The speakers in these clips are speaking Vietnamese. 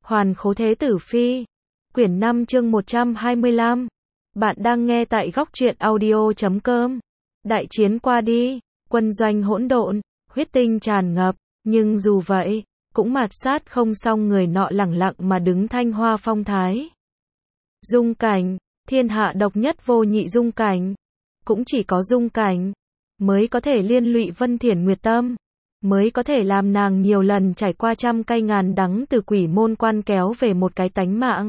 Hoàn Khố Thế Tử Phi, quyển 5 chương 125. Bạn đang nghe tại góc truyện audio.com. Đại chiến qua đi, quân doanh hỗn độn, huyết tinh tràn ngập, nhưng dù vậy, cũng mạt sát không xong người nọ lẳng lặng mà đứng thanh hoa phong thái. Dung cảnh, thiên hạ độc nhất vô nhị dung cảnh. Cũng chỉ có dung cảnh mới có thể liên lụy Vân Thiển Nguyệt tâm, mới có thể làm nàng nhiều lần trải qua trăm cay ngàn đắng từ quỷ môn quan kéo về một cái tánh mạng,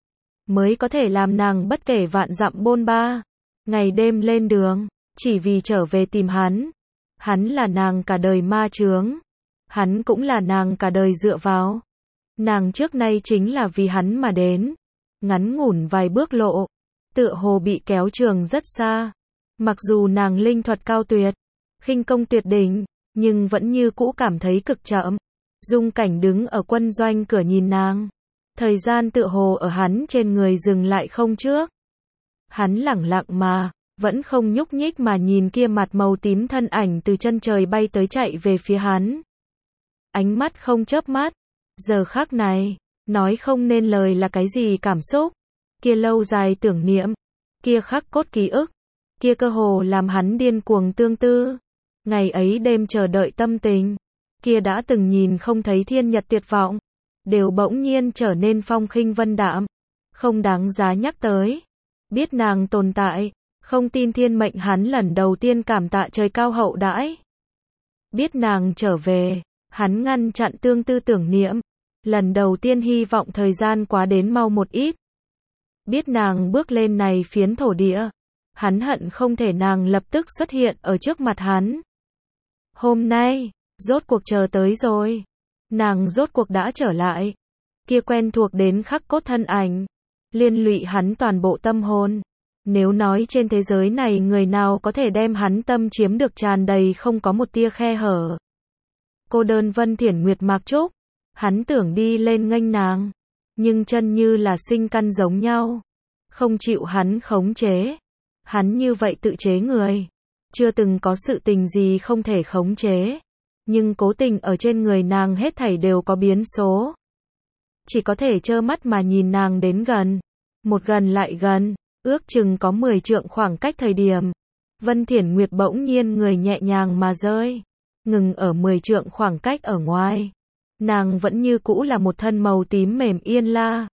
mới có thể làm nàng bất kể vạn dặm bôn ba, ngày đêm lên đường, chỉ vì trở về tìm hắn. Hắn là nàng cả đời ma chướng, hắn cũng là nàng cả đời dựa vào. Nàng trước nay chính là vì hắn mà đến. Ngắn ngủn vài bước lộ, tựa hồ bị kéo trường rất xa. Mặc dù nàng linh thuật cao tuyệt, khinh công tuyệt đỉnh, nhưng vẫn như cũ cảm thấy cực chậm. Dung cảnh đứng ở quân doanh cửa nhìn nàng. Thời gian tựa hồ ở hắn trên người dừng lại không trước. Hắn lẳng lặng mà, vẫn không nhúc nhích mà nhìn kia mặt màu tím thân ảnh từ chân trời bay tới chạy về phía hắn. Ánh mắt không chớp mắt. Giờ khắc này, nói không nên lời là cái gì cảm xúc. Kia lâu dài tưởng niệm, kia khắc cốt ký ức, kia cơ hồ làm hắn điên cuồng tương tư. Ngày ấy đêm chờ đợi tâm tình, kia đã từng nhìn không thấy thiên nhật tuyệt vọng, đều bỗng nhiên trở nên phong khinh vân đạm, không đáng giá nhắc tới. Biết nàng tồn tại, không tin thiên mệnh hắn lần đầu tiên cảm tạ trời cao hậu đãi. Biết nàng trở về, hắn ngăn chặn tương tư tưởng niệm, lần đầu tiên hy vọng thời gian quá đến mau một ít. Biết nàng bước lên này phiến thổ địa, hắn hận không thể nàng lập tức xuất hiện ở trước mặt hắn. Hôm nay, rốt cuộc chờ tới rồi. Nàng rốt cuộc đã trở lại. Kia quen thuộc đến khắc cốt thân ảnh, liên lụy hắn toàn bộ tâm hồn. Nếu nói trên thế giới này người nào có thể đem hắn tâm chiếm được tràn đầy không có một tia khe hở. Cô đơn Vân Thiển Nguyệt Mạc Trúc, hắn tưởng đi lên nghênh nàng, nhưng chân như là sinh căn giống nhau, không chịu hắn khống chế. Hắn như vậy tự chế người, chưa từng có sự tình gì không thể khống chế, nhưng cố tình ở trên người nàng hết thảy đều có biến số. Chỉ có thể trơ mắt mà nhìn nàng đến gần, một gần lại gần, ước chừng có 10 trượng khoảng cách thời điểm. Vân Thiển Nguyệt bỗng nhiên người nhẹ nhàng mà rơi, ngừng ở 10 trượng khoảng cách ở ngoài. Nàng vẫn như cũ là một thân màu tím mềm yên la,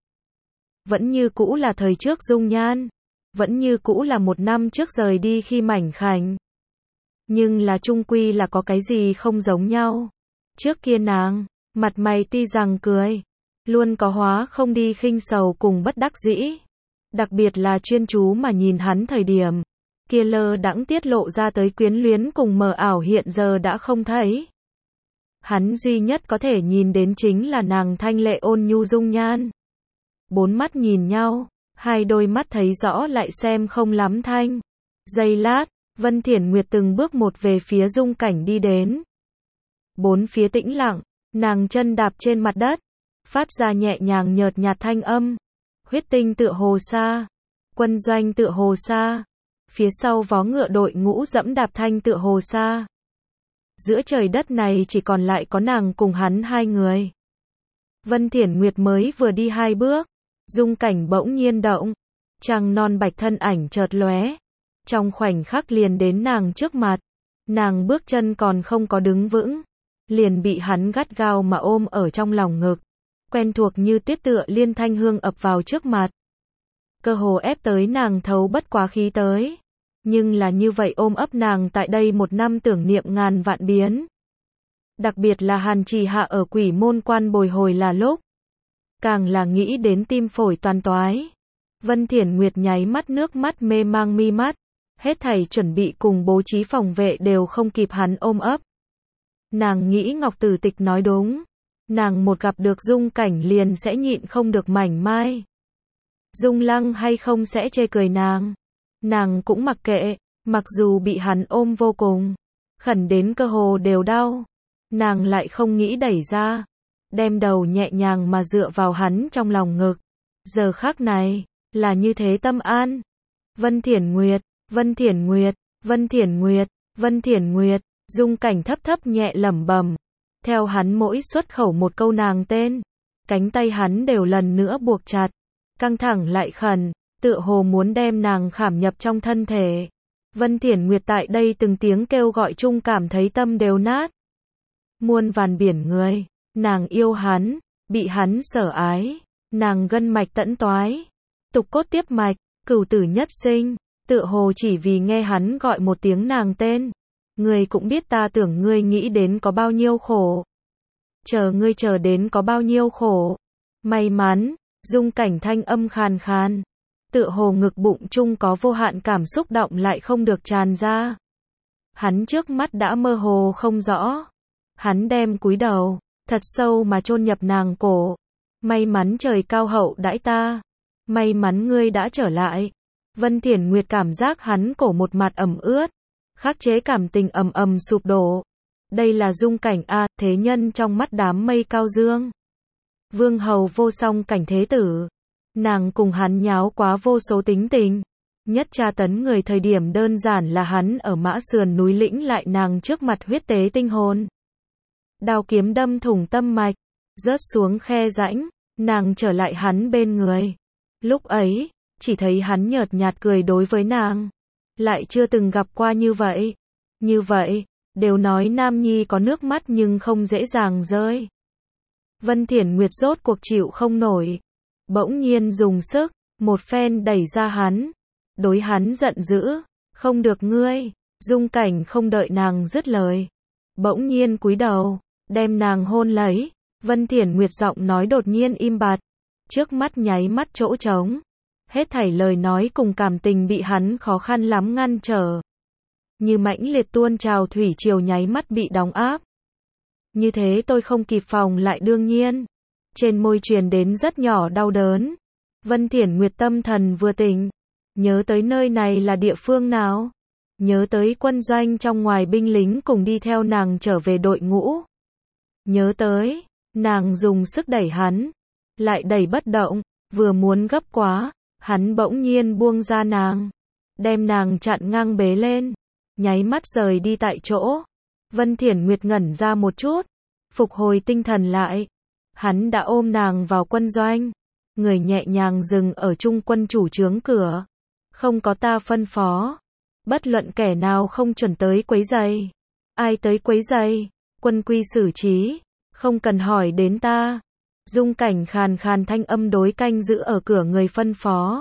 vẫn như cũ là thời trước dung nhan, vẫn như cũ là một năm trước rời đi khi mảnh khảnh. Nhưng là chung quy là có cái gì không giống nhau. Trước kia nàng, mặt mày tuy rằng cười, luôn có hóa không đi khinh sầu cùng bất đắc dĩ. Đặc biệt là chuyên chú mà nhìn hắn thời điểm, kia lơ đãng tiết lộ ra tới quyến luyến cùng mờ ảo hiện giờ đã không thấy. Hắn duy nhất có thể nhìn đến chính là nàng thanh lệ ôn nhu dung nhan. Bốn mắt nhìn nhau, hai đôi mắt thấy rõ lại xem không lắm thanh. Giây lát, Vân Thiển Nguyệt từng bước một về phía dung cảnh đi đến. Bốn phía tĩnh lặng, nàng chân đạp trên mặt đất, phát ra nhẹ nhàng nhợt nhạt thanh âm. Huyết tinh tựa hồ xa, quân doanh tựa hồ xa, phía sau vó ngựa đội ngũ dẫm đạp thanh tựa hồ xa. Giữa trời đất này chỉ còn lại có nàng cùng hắn hai người. Vân Thiển Nguyệt mới vừa đi hai bước, dung cảnh bỗng nhiên động, trăng non bạch thân ảnh chợt lóe, trong khoảnh khắc liền đến nàng trước mặt. Nàng bước chân còn không có đứng vững, liền bị hắn gắt gao mà ôm ở trong lòng ngực, quen thuộc như tuyết tựa liên thanh hương ập vào trước mặt, cơ hồ ép tới nàng thấu bất quá khí tới. Nhưng là như vậy ôm ấp nàng tại đây một năm tưởng niệm ngàn vạn biến. Đặc biệt là Hàn Trì Hạ ở quỷ môn quan bồi hồi là lúc, càng là nghĩ đến tim phổi toàn toái. Vân Thiển Nguyệt nháy mắt nước mắt mê mang mi mắt, hết thảy chuẩn bị cùng bố trí phòng vệ đều không kịp hắn ôm ấp. Nàng nghĩ Ngọc Tử Tịch nói đúng, nàng một gặp được dung cảnh liền sẽ nhịn không được mảnh mai. Dung Lăng hay không sẽ chê cười nàng, nàng cũng mặc kệ, mặc dù bị hắn ôm vô cùng, khẩn đến cơ hồ đều đau, nàng lại không nghĩ đẩy ra, đem đầu nhẹ nhàng mà dựa vào hắn trong lòng ngực. Giờ khắc này, là như thế tâm an. Vân Thiển Nguyệt, Vân Thiển Nguyệt, Vân Thiển Nguyệt, Vân Thiển Nguyệt, dung cảnh thấp thấp nhẹ lẩm bẩm. Theo hắn mỗi xuất khẩu một câu nàng tên, cánh tay hắn đều lần nữa buộc chặt, căng thẳng lại khẩn, tựa hồ muốn đem nàng khảm nhập trong thân thể. Vân Thiển Nguyệt tại đây từng tiếng kêu gọi chung cảm thấy tâm đều nát. Muôn vàn biển người, nàng yêu hắn, bị hắn sở ái, nàng gân mạch tẫn toái, tục cốt tiếp mạch, cửu tử nhất sinh, tựa hồ chỉ vì nghe hắn gọi một tiếng nàng tên. Ngươi cũng biết ta tưởng ngươi nghĩ đến có bao nhiêu khổ. Chờ ngươi chờ đến có bao nhiêu khổ. May mắn, Dung Cảnh thanh âm khàn khàn. Tựa hồ ngực bụng chung có vô hạn cảm xúc động lại không được tràn ra. Hắn trước mắt đã mơ hồ không rõ. Hắn đem cúi đầu, thật sâu mà chôn nhập nàng cổ. May mắn trời cao hậu đãi ta. May mắn ngươi đã trở lại. Vân Thiển Nguyệt cảm giác hắn cổ một mặt ẩm ướt. Khắc chế cảm tình ầm ầm sụp đổ. Đây là Dung Cảnh a, thế nhân trong mắt đám mây cao dương. Vương hầu vô song cảnh thế tử. Nàng cùng hắn nháo quá vô số tính tình. Nhất tra tấn người thời điểm đơn giản là hắn ở Mã Sườn núi lĩnh lại nàng trước mặt huyết tế tinh hồn. Đao kiếm đâm thủng tâm mạch, rớt xuống khe rãnh, nàng trở lại hắn bên người. Lúc ấy, chỉ thấy hắn nhợt nhạt cười đối với nàng. Lại chưa từng gặp qua như vậy. Như vậy, đều nói nam nhi có nước mắt nhưng không dễ dàng rơi. Vân Thiển Nguyệt rốt cuộc chịu không nổi. Bỗng nhiên dùng sức, một phen đẩy ra hắn. Đối hắn giận dữ, không được ngươi. Dung Cảnh không đợi nàng dứt lời. Bỗng nhiên cúi đầu, đem nàng hôn lấy. Vân Thiển Nguyệt giọng nói đột nhiên im bặt. Trước mắt nháy mắt chỗ trống. Hết thảy lời nói cùng cảm tình bị hắn khó khăn lắm ngăn trở. Như mãnh liệt tuôn trào thủy triều nháy mắt bị đóng áp. Như thế tôi không kịp phòng lại đương nhiên. Trên môi truyền đến rất nhỏ đau đớn. Vân Thiển Nguyệt tâm thần vừa tỉnh. Nhớ tới nơi này là địa phương nào? Nhớ tới quân doanh trong ngoài binh lính cùng đi theo nàng trở về đội ngũ. Nhớ tới, nàng dùng sức đẩy hắn. Lại đẩy bất động, vừa muốn gấp quá. Hắn bỗng nhiên buông ra nàng. Đem nàng chặn ngang bế lên. Nháy mắt rời đi tại chỗ. Vân Thiển Nguyệt ngẩn ra một chút. Phục hồi tinh thần lại. Hắn đã ôm nàng vào quân doanh. Người nhẹ nhàng dừng ở trung quân chủ trướng cửa. Không có ta phân phó. Bất luận kẻ nào không chuẩn tới quấy giày. Ai tới quấy giày? Quân quy xử trí. Không cần hỏi đến ta. Dung Cảnh khàn khàn thanh âm đối canh giữ ở cửa người phân phó.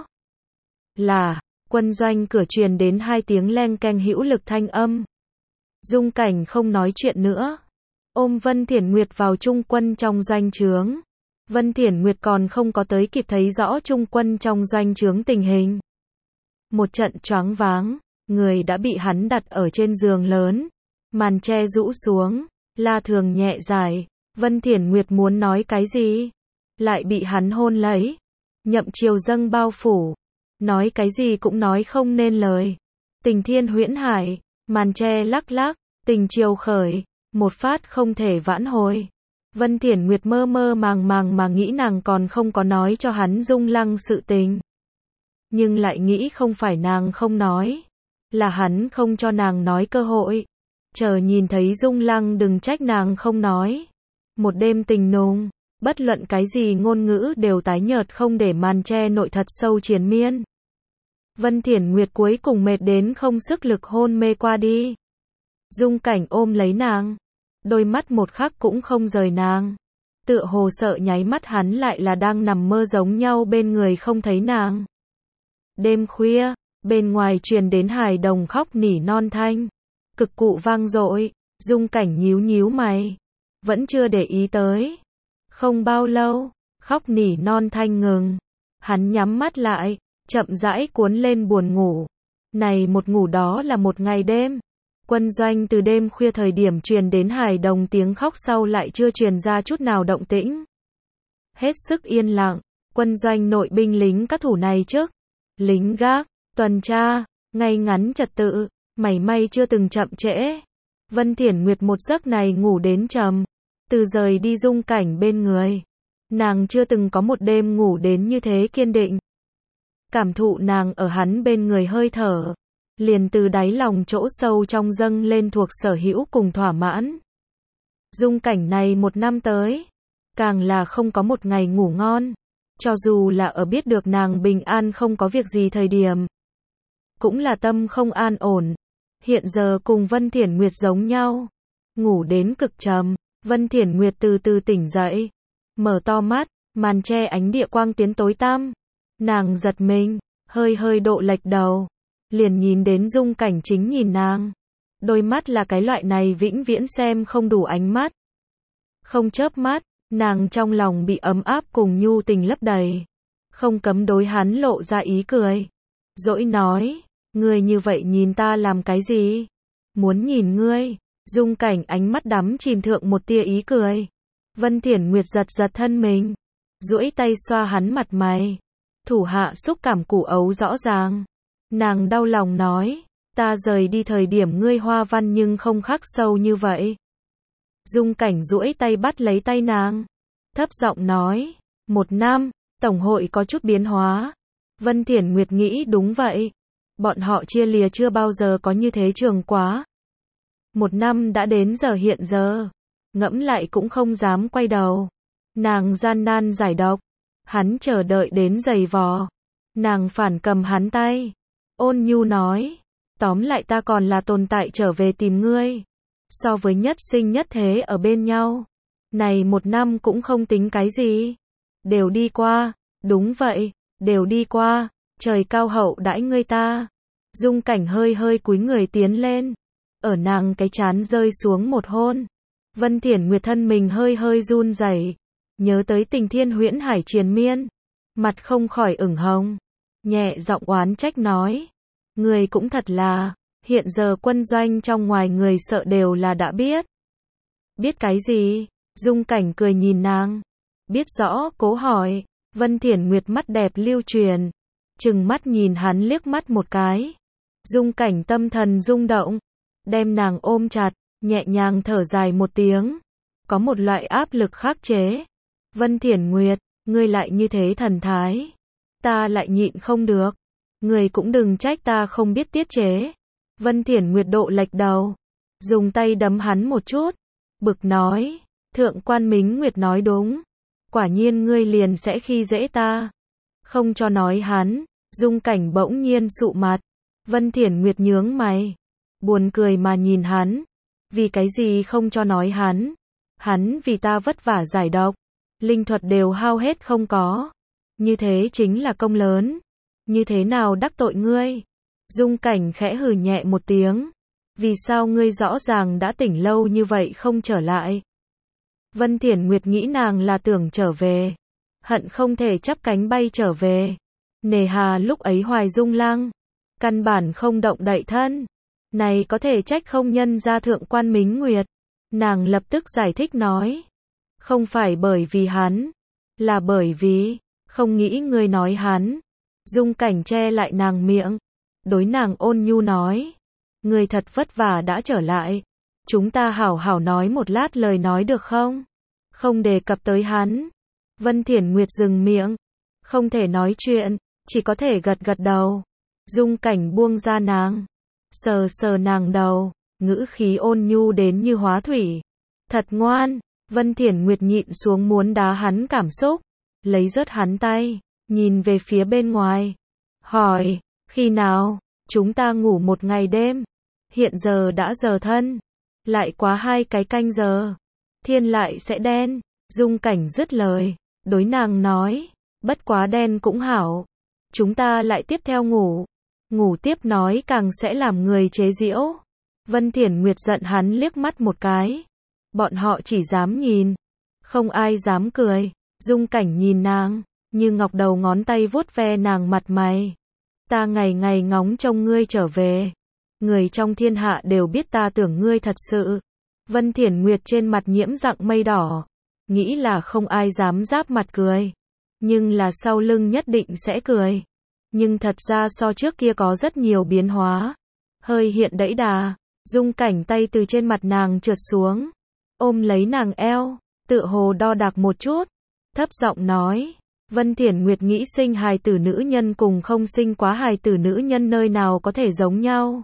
Là, quân doanh cửa truyền đến 2 tiếng leng keng hữu lực thanh âm. Dung Cảnh không nói chuyện nữa. Ôm Vân Thiển Nguyệt vào trung quân trong doanh trướng. Vân Thiển Nguyệt còn không có tới kịp thấy rõ trung quân trong doanh trướng tình hình. Một trận choáng váng, người đã bị hắn đặt ở trên giường lớn. Màn che rũ xuống, la thường nhẹ dài. Vân Thiển Nguyệt muốn nói cái gì? Lại bị hắn hôn lấy. Nhậm chiều dâng bao phủ. Nói cái gì cũng nói không nên lời. Tình thiên huyễn hải. Màn che lắc lắc. Tình chiều khởi. Một phát không thể vãn hồi. Vân Thiển Nguyệt mơ mơ màng màng mà nghĩ nàng còn không có nói cho hắn Dung Lăng sự tình. Nhưng lại nghĩ không phải nàng không nói. Là hắn không cho nàng nói cơ hội. Chờ nhìn thấy Dung Lăng đừng trách nàng không nói. Một đêm tình nùng, bất luận cái gì ngôn ngữ đều tái nhợt không để màn che nội thật sâu triền miên. Vân Thiển Nguyệt cuối cùng mệt đến không sức lực hôn mê qua đi. Dung Cảnh ôm lấy nàng, đôi mắt một khắc cũng không rời nàng. Tựa hồ sợ nháy mắt hắn lại là đang nằm mơ giống nhau bên người không thấy nàng. Đêm khuya, bên ngoài truyền đến hài đồng khóc nỉ non thanh. Cực cụ vang dội, Dung Cảnh nhíu nhíu mày. Vẫn chưa để ý tới. Không bao lâu, khóc nỉ non thanh ngừng. Hắn nhắm mắt lại, chậm rãi cuốn lên buồn ngủ. Này một ngủ đó là một ngày đêm. Quân doanh từ đêm khuya thời điểm truyền đến hài đồng tiếng khóc sau lại chưa truyền ra chút nào động tĩnh. Hết sức yên lặng, quân doanh nội binh lính các thủ này trước. Lính gác, tuần tra, ngay ngắn trật tự, mảy may chưa từng chậm trễ. Vân Thiển Nguyệt một giấc này ngủ đến trầm. Từ rời đi Dung Cảnh bên người. Nàng chưa từng có một đêm ngủ đến như thế kiên định. Cảm thụ nàng ở hắn bên người hơi thở. Liền từ đáy lòng chỗ sâu trong dâng lên thuộc sở hữu cùng thỏa mãn. Dung Cảnh này 1 năm tới. càng là không có một ngày ngủ ngon. Cho dù là ở biết được nàng bình an không có việc gì thời điểm, cũng là tâm không an ổn. Hiện giờ cùng Vân Thiển Nguyệt giống nhau, ngủ đến cực trầm. Vân Thiển Nguyệt từ từ tỉnh dậy, mở to mắt, màn che ánh địa quang tiến tối tăm. Nàng giật mình, hơi hơi độ lệch đầu, liền nhìn đến Dung Cảnh chính nhìn nàng. Đôi mắt là cái loại này vĩnh viễn xem không đủ ánh mắt. Không chớp mắt, nàng trong lòng bị ấm áp cùng nhu tình lấp đầy. Không cấm đối hắn lộ ra ý cười. Dỗi nói, ngươi như vậy nhìn ta làm cái gì? Muốn nhìn ngươi. Dung Cảnh ánh mắt đắm chìm thượng một tia ý cười. Vân Thiển Nguyệt giật giật thân mình, duỗi tay xoa hắn mặt mày. Thủ hạ xúc cảm củ ấu rõ ràng. Nàng đau lòng nói, ta rời đi thời điểm ngươi hoa văn nhưng không khắc sâu như vậy. Dung Cảnh duỗi tay bắt lấy tay nàng, thấp giọng nói, 1 năm, tổng hội có chút biến hóa. Vân Thiển Nguyệt nghĩ đúng vậy. Bọn họ chia lìa chưa bao giờ có như thế trường quá. 1 năm đã đến giờ hiện giờ, ngẫm lại cũng không dám quay đầu. Nàng gian nan giải độc, hắn chờ đợi đến giày vò. Nàng phản cầm hắn tay, ôn nhu nói, tóm lại ta còn là tồn tại trở về tìm ngươi. So với nhất sinh nhất thế ở bên nhau, này 1 năm cũng không tính cái gì. Đều đi qua, đúng vậy, đều đi qua, trời cao hậu đãi ngươi ta. Dung Cảnh hơi hơi cúi người tiến lên, ở nàng cái trán rơi xuống một hôn. Vân Thiển Nguyệt thân mình hơi hơi run rẩy, nhớ tới tình thiên huyễn hải triền miên, mặt không khỏi ửng hồng, nhẹ giọng oán trách nói, người cũng thật là, hiện giờ quân doanh trong ngoài người sợ đều là đã biết. Biết cái gì? Dung Cảnh cười nhìn nàng, biết rõ, cố hỏi. Vân Thiển Nguyệt mắt đẹp lưu truyền, trừng mắt nhìn hắn liếc mắt một cái. Dung Cảnh tâm thần rung động, đem nàng ôm chặt, nhẹ nhàng thở dài một tiếng, có một loại áp lực khắc chế. Vân Thiển Nguyệt, ngươi lại như thế thần thái, ta lại nhịn không được, ngươi cũng đừng trách ta không biết tiết chế. Vân Thiển Nguyệt độ lệch đầu, dùng tay đấm hắn một chút, bực nói, Thượng quan Mính Nguyệt nói đúng, quả nhiên ngươi liền sẽ khi dễ ta. Không cho nói hắn. Dung Cảnh bỗng nhiên sụ mặt. Vân Thiển Nguyệt nhướng mày, buồn cười mà nhìn hắn. Vì cái gì không cho nói hắn? Hắn vì ta vất vả giải độc, linh thuật đều hao hết không có. Như thế chính là công lớn. Như thế nào đắc tội ngươi? Dung Cảnh khẽ hừ nhẹ một tiếng. Vì sao ngươi rõ ràng đã tỉnh lâu như vậy không trở lại? Vân Thiển Nguyệt nghĩ nàng là tưởng trở về, hận không thể chắp cánh bay trở về. Nề hà lúc ấy Hoài Dung Lăng, căn bản không động đậy thân. Này có thể trách không nhân ra Thượng quan Mính Nguyệt. Nàng lập tức giải thích nói, không phải bởi vì hắn, là bởi vì, không nghĩ ngươi nói hắn. Dung Cảnh che lại nàng miệng, đối nàng ôn nhu nói, ngươi thật vất vả đã trở lại, chúng ta hảo hảo nói một lát lời nói được không? Không đề cập tới hắn. Vân Thiển Nguyệt dừng miệng, không thể nói chuyện, chỉ có thể gật gật đầu. Dung Cảnh buông ra nàng, sờ sờ nàng đầu, ngữ khí ôn nhu đến như hóa thủy. Thật ngoan. Vân Thiển Nguyệt nhịn xuống muốn đá hắn cảm xúc, lấy rớt hắn tay, nhìn về phía bên ngoài, hỏi, khi nào? Chúng ta ngủ một ngày đêm, hiện giờ đã giờ thân, lại quá 2 cái canh giờ, thiên lại sẽ đen. Dung Cảnh dứt lời, đối nàng nói, bất quá đen cũng hảo, chúng ta lại tiếp theo ngủ. Ngủ tiếp nói càng sẽ làm người chế giễu. Vân Thiển Nguyệt giận hắn liếc mắt một cái. Bọn họ chỉ dám nhìn, không ai dám cười. Dung Cảnh nhìn nàng, như ngọc đầu ngón tay vuốt ve nàng mặt mày. Ta ngày ngày ngóng trông ngươi trở về. Người trong thiên hạ đều biết ta tưởng ngươi thật sự. Vân Thiển Nguyệt trên mặt nhiễm dạng mây đỏ, nghĩ là không ai dám giáp mặt cười, nhưng là sau lưng nhất định sẽ cười. Nhưng thật ra so trước kia có rất nhiều biến hóa. Hơi hiện đẫy đà, Dung Cảnh tay từ trên mặt nàng trượt xuống, ôm lấy nàng eo, tựa hồ đo đạc một chút, thấp giọng nói, Vân Thiển Nguyệt nghĩ sinh hài tử nữ nhân cùng không sinh quá hài tử nữ nhân nơi nào có thể giống nhau.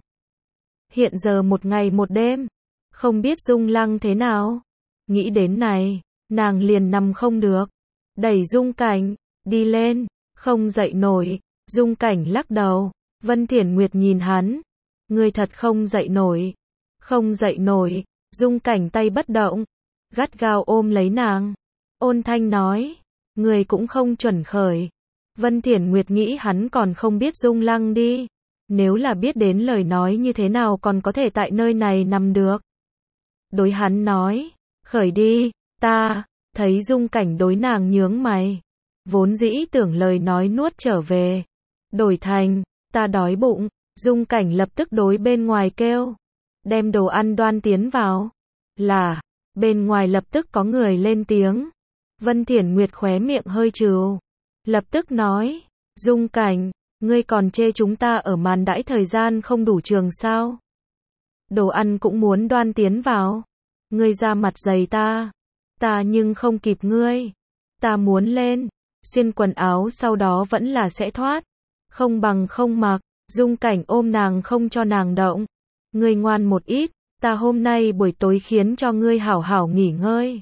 Hiện giờ 1 ngày 1 đêm, không biết Dung Lăng thế nào. Nghĩ đến này, nàng liền nằm không được. Đẩy Dung Cảnh, đi lên, không dậy nổi. Dung Cảnh lắc đầu. Vân Thiển Nguyệt nhìn hắn. Ngươi thật không dậy nổi. Không dậy nổi. Dung Cảnh tay bất động, gắt gao ôm lấy nàng. Ôn thanh nói, người cũng không chuẩn khởi. Vân Thiển Nguyệt nghĩ hắn còn không biết Dung Lăng đi. Nếu là biết đến lời nói như thế nào còn có thể tại nơi này nằm được. Đối hắn nói, khởi đi, ta, thấy Dung Cảnh đối nàng nhướng mày. Vốn dĩ tưởng lời nói nuốt trở về. Đổi thành, ta đói bụng, Dung Cảnh lập tức đối bên ngoài kêu. Đem đồ ăn đoan tiến vào. Là, bên ngoài lập tức có người lên tiếng. Vân Thiển Nguyệt khóe miệng hơi trừ. Lập tức nói, Dung Cảnh, ngươi còn chê chúng ta ở màn đãi thời gian không đủ trường sao? Đồ ăn cũng muốn đoan tiến vào. Ngươi ra mặt dày ta nhưng không kịp ngươi. Ta muốn lên, xuyên quần áo sau đó vẫn là sẽ thoát. Không bằng không mặc. Dung Cảnh ôm nàng không cho nàng động. Ngươi ngoan một ít, ta hôm nay buổi tối khiến cho ngươi hảo hảo nghỉ ngơi.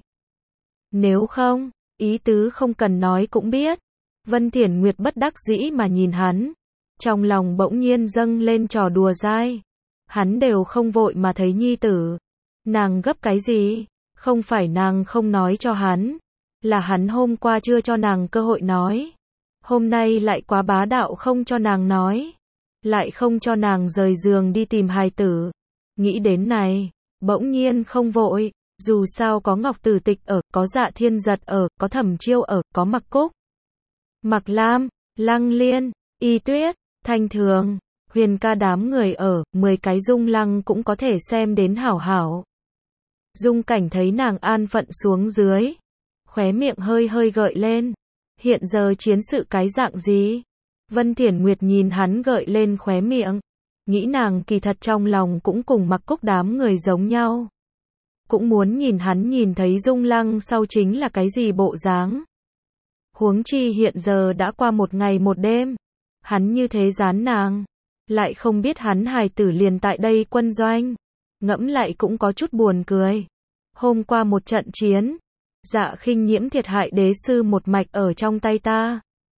Nếu không, ý tứ không cần nói cũng biết. Vân Thiển Nguyệt bất đắc dĩ mà nhìn hắn. Trong lòng bỗng nhiên dâng lên trò đùa dai. Hắn đều không vội mà thấy nhi tử. Nàng gấp cái gì? Không phải nàng không nói cho hắn. Là hắn hôm qua chưa cho nàng cơ hội nói. Hôm nay lại quá bá đạo không cho nàng nói. Lại không cho nàng rời giường đi tìm hài tử. Nghĩ đến này, bỗng nhiên không vội. Dù sao có Ngọc Tử Tịch ở, có Dạ Thiên Giật ở, có Thẩm Chiêu ở, có Mặc Cúc, Mặc Lam, Lăng Liên, Y Tuyết, Thanh Thường, Huyền Ca đám người ở, 10 cái Dung Lăng cũng có thể xem đến hảo hảo. Dung Cảnh thấy nàng an phận xuống dưới, khóe miệng hơi hơi gợi lên. Hiện giờ chiến sự cái dạng gì? Vân Thiển Nguyệt nhìn hắn gợi lên khóe miệng, nghĩ nàng kỳ thật trong lòng cũng cùng Mặc Cúc đám người giống nhau. Cũng muốn nhìn hắn nhìn thấy Dung Lăng sau chính là cái gì bộ dáng. Huống chi hiện giờ đã qua một ngày một đêm. Hắn như thế dán nàng. Lại không biết hắn hài tử liền tại đây quân doanh. Ngẫm lại cũng có chút buồn cười. Hôm qua một trận chiến. Dạ Khinh Nhiễm thiệt hại đế sư một mạch ở trong tay ta.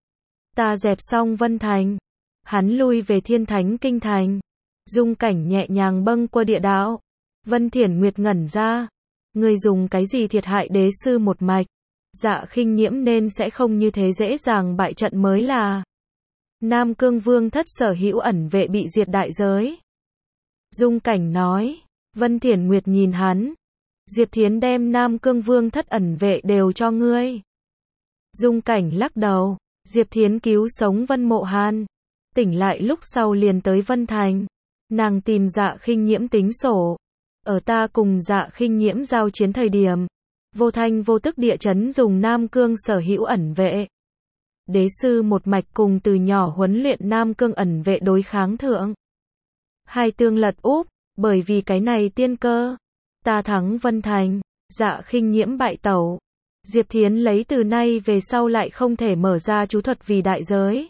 Ta dẹp xong Vân Thành. Hắn lui về Thiên Thánh Kinh Thành. Dung Cảnh nhẹ nhàng bâng qua địa đạo. Vân Thiển Nguyệt ngẩn ra. Người dùng cái gì thiệt hại đế sư một mạch? Dạ Khinh Nhiễm nên sẽ không như thế dễ dàng bại trận mới là. Nam Cương Vương thất sở hữu ẩn vệ bị diệt đại giới. Dung Cảnh nói. Vân Thiển Nguyệt nhìn hắn. Diệp Thiến đem Nam Cương Vương thất ẩn vệ đều cho ngươi. Dung Cảnh lắc đầu. Diệp Thiến cứu sống Vân Mộ Hàn. Tỉnh lại lúc sau liền tới Vân Thành. Nàng tìm Dạ Khinh Nhiễm tính sổ. Ở ta cùng Dạ Khinh Nhiễm giao chiến thời điểm, vô thanh vô tức địa chấn dùng Nam Cương sở hữu ẩn vệ. Đế sư một mạch cùng từ nhỏ huấn luyện Nam Cương ẩn vệ đối kháng thượng. Hai tương lật úp, bởi vì cái này tiên cơ. Ta thắng Vân Thành, Dạ Khinh Nhiễm bại tẩu. Diệp Thiến lấy từ nay về sau lại không thể mở ra chú thuật vì đại giới.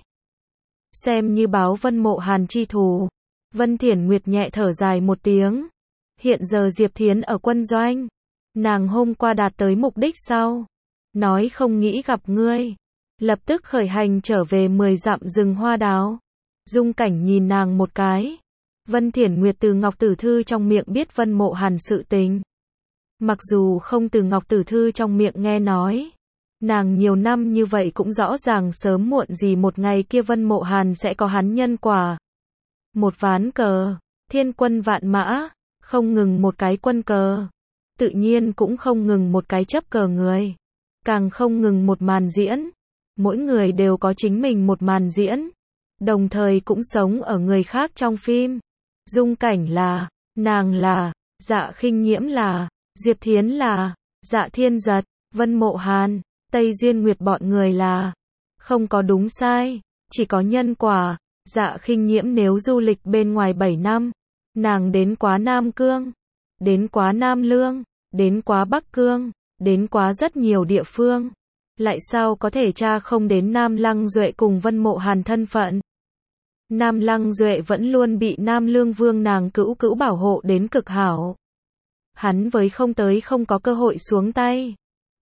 Xem như báo Vân Mộ Hàn chi thù. Vân Thiển Nguyệt nhẹ thở dài một tiếng. Hiện giờ Diệp Thiến ở quân doanh. Nàng hôm qua đạt tới mục đích sau. Nói không nghĩ gặp ngươi. Lập tức khởi hành trở về 10 dặm rừng hoa đào. Dung Cảnh nhìn nàng một cái. Vân Thiển Nguyệt từ Ngọc Tử Thư trong miệng biết Vân Mộ Hàn sự tình. Mặc dù không từ Ngọc Tử Thư trong miệng nghe nói. Nàng nhiều năm như vậy cũng rõ ràng sớm muộn gì một ngày kia Vân Mộ Hàn sẽ có hắn nhân quả. Một ván cờ, thiên quân vạn mã. Không ngừng một cái quân cờ. Tự nhiên cũng không ngừng một cái chấp cờ người. Càng không ngừng một màn diễn. Mỗi người đều có chính mình một màn diễn. Đồng thời cũng sống ở người khác trong phim. Dung Cảnh là, nàng là, Dạ Khinh Nhiễm là, Diệp Thiến là, Dạ Thiên Giật, Vân Mộ Hàn, Tây Duyên Nguyệt bọn người là. Không có đúng sai, chỉ có nhân quả. Dạ Khinh Nhiễm nếu du lịch bên ngoài 7 năm. Nàng đến quá Nam Cương, đến quá Nam Lương, đến quá Bắc Cương, đến quá rất nhiều địa phương. Lại sao có thể tra không đến Nam Lăng Duệ cùng Vân Mộ Hàn thân phận. Nam Lăng Duệ vẫn luôn bị Nam Lương Vương nàng cữu cữu bảo hộ đến cực hảo. Hắn với không tới không có cơ hội xuống tay.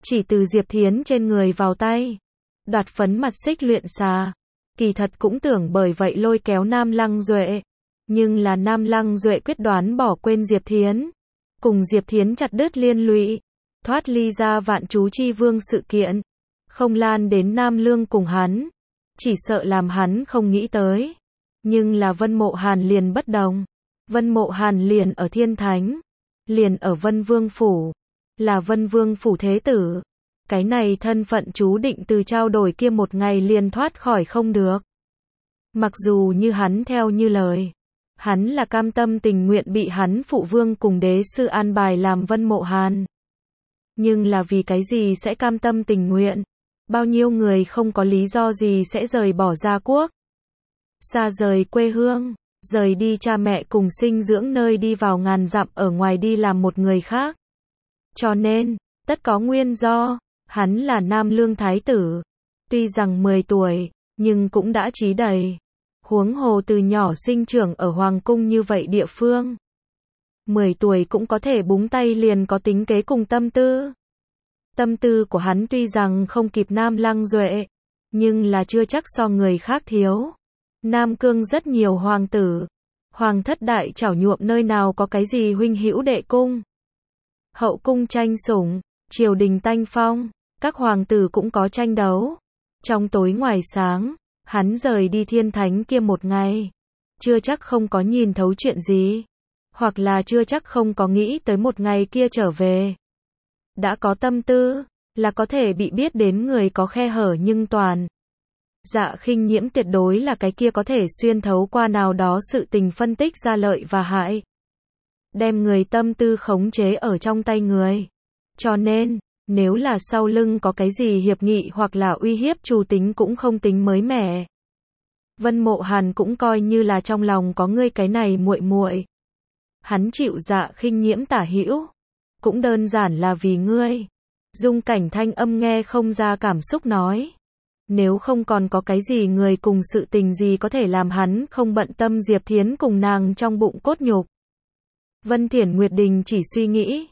chỉ từ Diệp Thiến trên người vào tay. Đoạt phấn mặt xích luyện xà. Kỳ thật cũng tưởng bởi vậy lôi kéo Nam Lăng Duệ. Nhưng là Nam Lăng Duệ quyết đoán bỏ quên Diệp Thiến. Cùng Diệp Thiến chặt đứt liên lụy. Thoát ly ra Vạn Chú Chi Vương sự kiện. Không lan đến Nam Lương cùng hắn. Chỉ sợ làm hắn không nghĩ tới. Nhưng là Vân Mộ Hàn liền bất đồng. Vân Mộ Hàn liền ở Thiên Thánh. Liền ở Vân Vương Phủ. Là Vân Vương Phủ Thế Tử. Cái này thân phận chú định từ trao đổi kia một ngày liền thoát khỏi không được. Mặc dù như hắn theo như lời. Hắn là cam tâm tình nguyện bị hắn phụ vương cùng đế sư an bài làm Vân Mộ Hàn. Nhưng là vì cái gì sẽ cam tâm tình nguyện? Bao nhiêu người không có lý do gì sẽ rời bỏ gia quốc? Xa rời quê hương, rời đi cha mẹ cùng sinh dưỡng nơi đi vào ngàn dặm ở ngoài đi làm một người khác. Cho nên, tất có nguyên do, hắn là Nam Lương Thái tử. Tuy rằng 10 tuổi, nhưng cũng đã trí đầy. Huống hồ từ nhỏ sinh trưởng ở Hoàng cung như vậy địa phương. 10 tuổi cũng có thể búng tay liền có tính kế cùng tâm tư. Tâm tư của hắn tuy rằng không kịp Nam Lăng Duệ, nhưng là chưa chắc so người khác thiếu. Nam Cương rất nhiều hoàng tử. Hoàng thất đại trảo nhuộm nơi nào có cái gì huynh hữu đệ cung. Hậu cung tranh sủng, triều đình tanh phong, các hoàng tử cũng có tranh đấu. Trong tối ngoài sáng, hắn rời đi Thiên Thánh kia một ngày. Chưa chắc không có nhìn thấu chuyện gì. Hoặc là chưa chắc không có nghĩ tới một ngày kia trở về. Đã có tâm tư, là có thể bị biết đến người có khe hở nhưng toàn. Dạ Khinh Nhiễm tuyệt đối là cái kia có thể xuyên thấu qua nào đó sự tình phân tích ra lợi và hại. Đem người tâm tư khống chế ở trong tay người. Cho nên, nếu là sau lưng có cái gì hiệp nghị hoặc là uy hiếp chủ tính cũng không tính mới mẻ. Vân Mộ Hàn cũng coi như là trong lòng có ngươi cái này muội muội. Hắn chịu Dạ Khinh Nhiễm tả hữu. Cũng đơn giản là vì ngươi. Dung Cảnh thanh âm nghe không ra cảm xúc nói. Nếu không còn có cái gì người cùng sự tình gì có thể làm hắn không bận tâm Diệp Thiến cùng nàng trong bụng cốt nhục. Vân Thiển Nguyệt Đình chỉ suy nghĩ.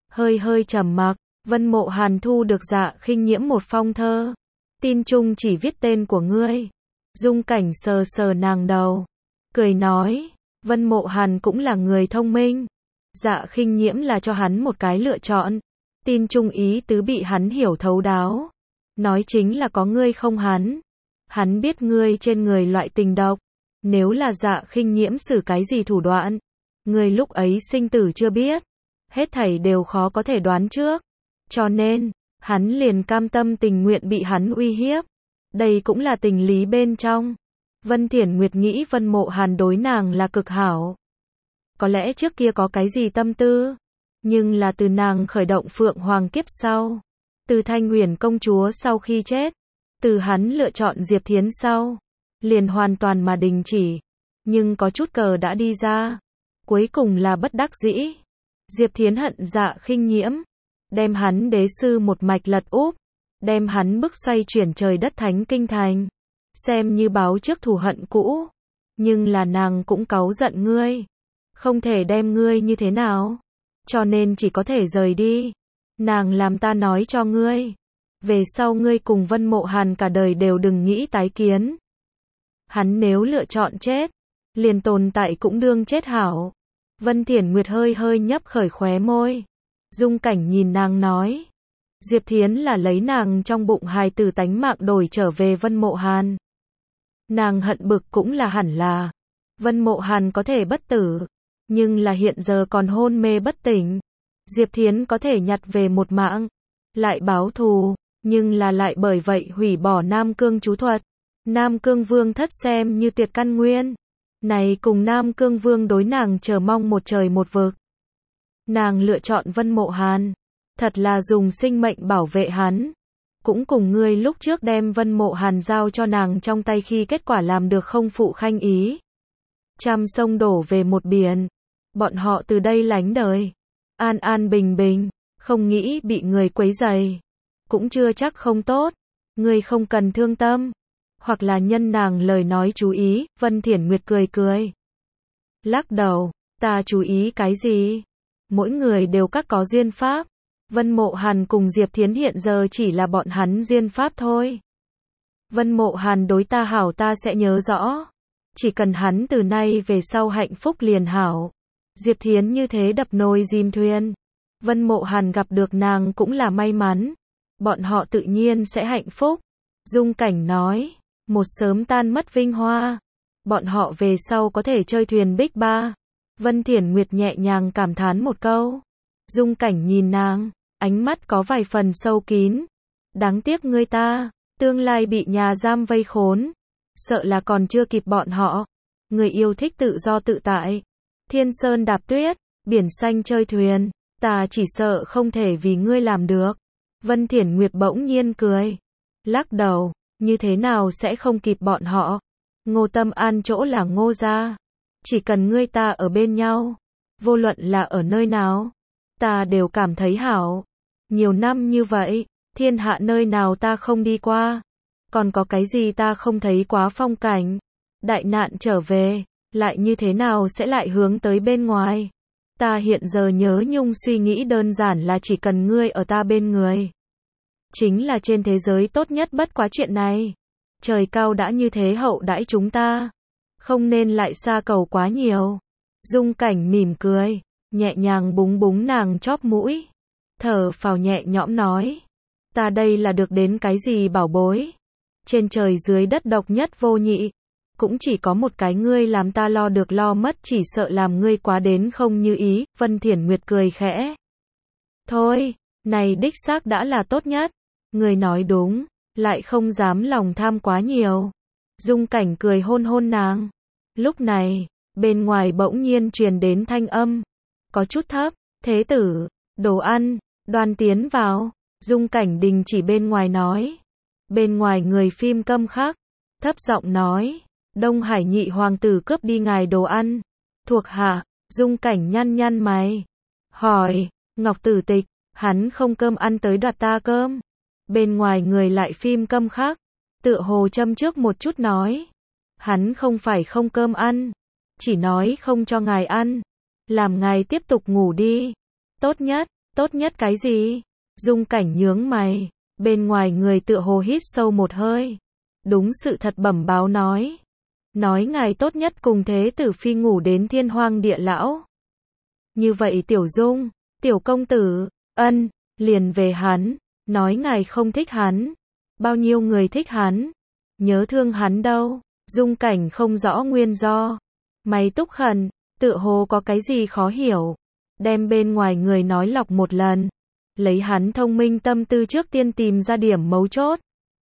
Hơi trầm mặc. Vân Mộ Hàn thu được Dạ Khinh Nhiễm một phong thơ. Tin chung chỉ viết tên của ngươi. Dung Cảnh sờ sờ nàng đầu. Cười nói. Vân Mộ Hàn cũng là người thông minh. Dạ Khinh Nhiễm là cho hắn một cái lựa chọn. Tin chung ý tứ bị hắn hiểu thấu đáo. Nói chính là có ngươi không hắn. Hắn biết ngươi trên người loại tình độc. Nếu là Dạ Khinh Nhiễm xử cái gì thủ đoạn. Ngươi lúc ấy sinh tử chưa biết. Hết thảy đều khó có thể đoán trước. Cho nên, hắn liền cam tâm tình nguyện bị hắn uy hiếp. Đây cũng là tình lý bên trong. Vân Thiển Nguyệt nghĩ Vân Mộ Hàn đối nàng là cực hảo. Có lẽ trước kia có cái gì tâm tư. Nhưng là từ nàng khởi động Phượng Hoàng kiếp sau. Từ Thanh Huyền công chúa sau khi chết. Từ hắn lựa chọn Diệp Thiến sau. Liền hoàn toàn mà đình chỉ. Nhưng có chút cờ đã đi ra. Cuối cùng là bất đắc dĩ. Diệp Thiến hận Dạ Khinh Nhiễm. Đem hắn đế sư một mạch lật úp. Đem hắn bức xoay chuyển trời đất thánh kinh thành. Xem như báo trước thù hận cũ. Nhưng là nàng cũng cáu giận ngươi. Không thể đem ngươi như thế nào. Cho nên chỉ có thể rời đi. Nàng làm ta nói cho ngươi. Về sau ngươi cùng Vân Mộ Hàn cả đời đều đừng nghĩ tái kiến. Hắn nếu lựa chọn chết. Liền tồn tại cũng đương chết hảo. Vân Thiển Nguyệt hơi nhấp khởi khóe môi. Dung Cảnh nhìn nàng nói. Diệp Thiến là lấy nàng trong bụng hài tử tánh mạng đổi trở về Vân Mộ Hàn. Nàng hận bực cũng là hẳn là. Vân Mộ Hàn có thể bất tử. Nhưng là hiện giờ còn hôn mê bất tỉnh. Diệp Thiến có thể nhặt về một mạng. Lại báo thù. Nhưng là lại bởi vậy hủy bỏ Nam Cương chú thuật. Nam Cương Vương thất xem như tuyệt căn nguyên. Này cùng Nam Cương Vương đối nàng chờ mong một trời một vực. Nàng lựa chọn Vân Mộ Hàn. Thật là dùng sinh mệnh bảo vệ hắn. Cũng cùng ngươi lúc trước đem Vân Mộ Hàn giao cho nàng trong tay khi kết quả làm được không phụ khanh ý. Trăm sông đổ về một biển. Bọn họ từ đây lánh đời. An an bình bình. Không nghĩ bị người quấy rầy. Cũng chưa chắc không tốt. Ngươi không cần thương tâm. Hoặc là nhân nàng lời nói chú ý. Vân Thiển Nguyệt cười. Lắc đầu. Ta chú ý cái gì? Mỗi người đều các có duyên pháp. Vân Mộ Hàn cùng Diệp Thiến hiện giờ chỉ là bọn hắn duyên pháp thôi. Vân Mộ Hàn đối ta hảo ta sẽ nhớ rõ. Chỉ cần hắn từ nay về sau hạnh phúc liền hảo. Diệp Thiến như thế đập nồi dìm thuyền. Vân Mộ Hàn gặp được nàng cũng là may mắn. Bọn họ tự nhiên sẽ hạnh phúc. Dung Cảnh nói, một sớm tan mất vinh hoa. Bọn họ về sau có thể chơi thuyền Bích Ba. Vân Thiển Nguyệt nhẹ nhàng cảm thán một câu. Dung Cảnh nhìn nàng, ánh mắt có vài phần sâu kín. Đáng tiếc ngươi ta, tương lai bị nhà giam vây khốn. Sợ là còn chưa kịp bọn họ. Người yêu thích tự do tự tại. Thiên sơn đạp tuyết, biển xanh chơi thuyền. Ta chỉ sợ không thể vì ngươi làm được. Vân Thiển Nguyệt bỗng nhiên cười. Lắc đầu, như thế nào sẽ không kịp bọn họ. Ngô Tâm An chỗ là Ngô gia. Chỉ cần ngươi ta ở bên nhau. Vô luận là ở nơi nào. Ta đều cảm thấy hảo. Nhiều năm như vậy, thiên hạ nơi nào ta không đi qua. Còn có cái gì ta không thấy quá phong cảnh. Đại nạn trở về, lại như thế nào sẽ lại hướng tới bên ngoài. Ta hiện giờ nhớ nhung suy nghĩ đơn giản là chỉ cần ngươi ở ta bên người. Chính là trên thế giới tốt nhất bất quá chuyện này. Trời cao đã như thế hậu đãi chúng ta. Không nên lại xa cầu quá nhiều. Dung Cảnh mỉm cười, nhẹ nhàng búng búng nàng chóp mũi. Thở phào nhẹ nhõm nói. Ta đây là được đến cái gì bảo bối. Trên trời dưới đất độc nhất vô nhị. Cũng chỉ có một cái ngươi làm ta lo được lo mất chỉ sợ làm ngươi quá đến không như ý. Vân Thiển Nguyệt cười khẽ. Thôi, này đích xác đã là tốt nhất. Ngươi nói đúng, lại không dám lòng tham quá nhiều. Dung Cảnh cười hôn hôn nàng. Lúc này, bên ngoài bỗng nhiên truyền đến thanh âm. Có chút thấp, thế tử, đồ ăn, đoan tiến vào. Dung Cảnh đình chỉ bên ngoài nói. Bên ngoài người phim câm khắc, thấp giọng nói. Đông Hải nhị hoàng tử cướp đi ngài đồ ăn. Thuộc hạ, Dung Cảnh nhăn nhăn mày. Hỏi, Ngọc Tử Tịch, hắn không cơm ăn tới đoạt ta cơm. Bên ngoài người lại phim câm khắc, tựa hồ châm trước một chút nói. Hắn không phải không cơm ăn, chỉ nói không cho ngài ăn. Làm ngài tiếp tục ngủ đi. Tốt nhất cái gì? Dung Cảnh nhướng mày, bên ngoài người tựa hồ hít sâu một hơi. Đúng sự thật bẩm báo nói. Nói ngài tốt nhất cùng thế tử phi ngủ đến thiên hoang địa lão. Như vậy Tiểu Dung, Tiểu công tử, ân, liền về hắn. Nói ngài không thích hắn. Bao nhiêu người thích hắn. Nhớ thương hắn đâu. Dung Cảnh không rõ nguyên do. Mày túc khẩn, tựa hồ có cái gì khó hiểu. Đem bên ngoài người nói lọc một lần. Lấy hắn thông minh tâm tư trước tiên tìm ra điểm mấu chốt.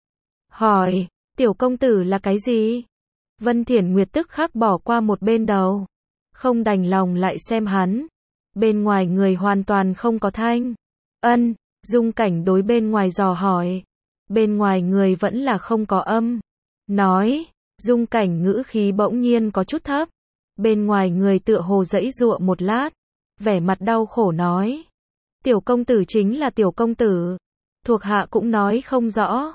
Hỏi, Tiểu công tử là cái gì? Vân Thiển Nguyệt tức khắc bỏ qua một bên đầu. Không đành lòng lại xem hắn. Bên ngoài người hoàn toàn không có thanh. Ân, Dung Cảnh đối bên ngoài dò hỏi. Bên ngoài người vẫn là không có âm. Nói, Dung Cảnh ngữ khí bỗng nhiên có chút thấp. Bên ngoài người tựa hồ giãy giụa một lát. Vẻ mặt đau khổ nói. Tiểu công tử chính là Tiểu công tử. Thuộc hạ cũng nói không rõ.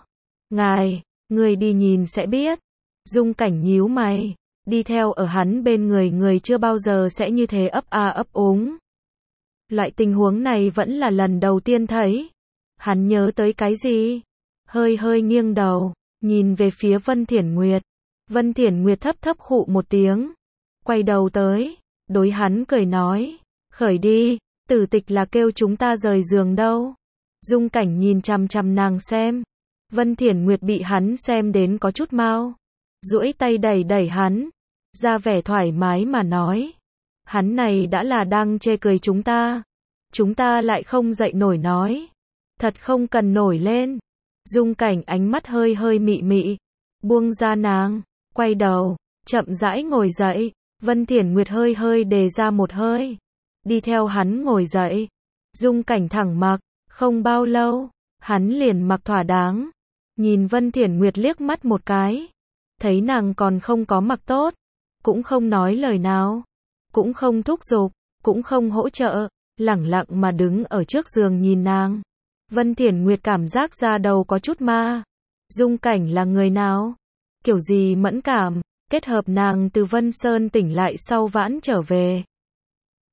Người đi nhìn sẽ biết. Dung Cảnh nhíu mày. Đi theo ở hắn bên người chưa bao giờ sẽ như thế ấp a ấp úng. Loại tình huống này vẫn là lần đầu tiên thấy. Hắn nhớ tới cái gì? Hơi nghiêng đầu, nhìn về phía Vân Thiển Nguyệt. Vân Thiển Nguyệt thấp thấp khụ một tiếng. Quay đầu tới, đối hắn cười nói. Khởi đi, Tử Tịch là kêu chúng ta rời giường đâu. Dung Cảnh nhìn chằm chằm nàng xem. Vân Thiển Nguyệt bị hắn xem đến có chút mau. Duỗi tay đẩy hắn. Ra vẻ thoải mái mà nói. Hắn này đã là đang chê cười chúng ta. Chúng ta lại không dậy nổi nói. Thật không cần nổi lên. Dung Cảnh ánh mắt hơi mị mị. Buông ra nàng. Quay đầu. Chậm rãi ngồi dậy. Vân Thiển Nguyệt hơi đề ra một hơi. Đi theo hắn ngồi dậy. Dung Cảnh thẳng mặc. Không bao lâu. Hắn liền mặc thỏa đáng. Nhìn Vân Thiển Nguyệt liếc mắt một cái. Thấy nàng còn không có mặc tốt. Cũng không nói lời nào. Cũng không thúc giục. Cũng không hỗ trợ. Lẳng lặng mà đứng ở trước giường nhìn nàng. Vân Thiển Nguyệt cảm giác da đầu có chút ma. Dung Cảnh là người nào? Kiểu gì mẫn cảm. Kết hợp nàng từ Vân Sơn tỉnh lại sau vãn trở về.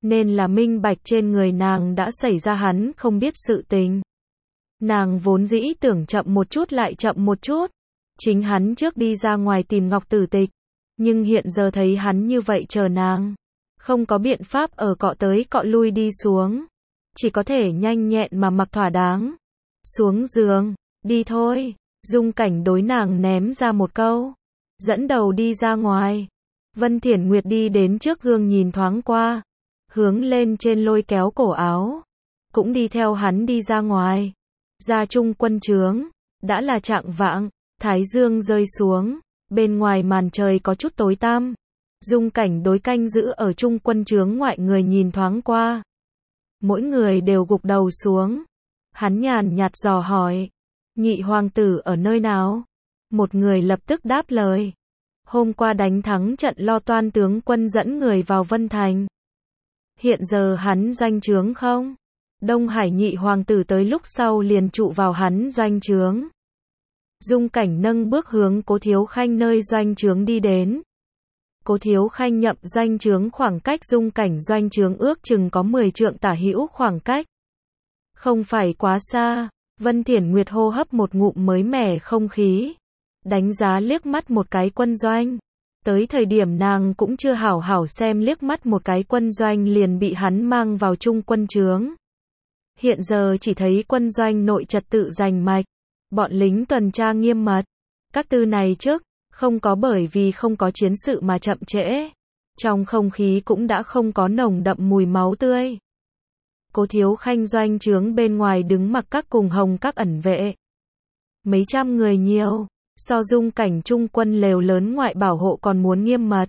nên là minh bạch trên người nàng đã xảy ra hắn không biết sự tình. Nàng vốn dĩ tưởng chậm một chút lại chậm một chút, chính hắn trước đi ra ngoài tìm Ngọc Tử Tịch, nhưng hiện giờ thấy hắn như vậy chờ nàng, không có biện pháp ở cọ tới cọ lui đi xuống, chỉ có thể nhanh nhẹn mà mặc thỏa đáng. Xuống giường, đi thôi, Dung Cảnh đối nàng ném ra một câu, dẫn đầu đi ra ngoài. Vân Thiển Nguyệt đi đến trước gương nhìn thoáng qua, hướng lên trên lôi kéo cổ áo, cũng đi theo hắn đi ra ngoài. Ra Trung quân trướng, đã là chạng vạng, thái dương rơi xuống, bên ngoài màn trời có chút tối tăm. Dung Cảnh đối canh giữ ở Trung quân trướng ngoại người nhìn thoáng qua. Mỗi người đều gục đầu xuống. Hắn nhàn nhạt dò hỏi, nhị hoàng tử ở nơi nào? Một người lập tức đáp lời, hôm qua đánh thắng trận Lo Toan tướng quân dẫn người vào Vân Thành. Hiện giờ hắn doanh trướng không? Đông Hải nhị hoàng tử tới lúc sau liền trụ vào hắn doanh trướng. Dung Cảnh nâng bước hướng Cố Thiếu Khanh nơi doanh trướng đi đến. Cố Thiếu Khanh nhậm doanh trướng khoảng cách Dung Cảnh doanh trướng ước chừng có 10 trượng tả hữu khoảng cách. Không phải quá xa. Vân Thiển Nguyệt hô hấp một ngụm mới mẻ không khí, đánh giá liếc mắt một cái quân doanh. Tới thời điểm nàng cũng chưa hảo hảo xem liếc mắt một cái quân doanh liền bị hắn mang vào Trung quân trướng. Hiện giờ chỉ thấy quân doanh nội trật tự rành mạch, bọn lính tuần tra nghiêm mật. Các tư này trước, không có bởi vì không có chiến sự mà chậm trễ. Trong không khí cũng đã không có nồng đậm mùi máu tươi. Cố Thiếu Khanh doanh trướng bên ngoài đứng mặc các cùng hồng các ẩn vệ. Mấy trăm người nhiều, so Dung Cảnh trung quân lều lớn ngoại bảo hộ còn muốn nghiêm mật.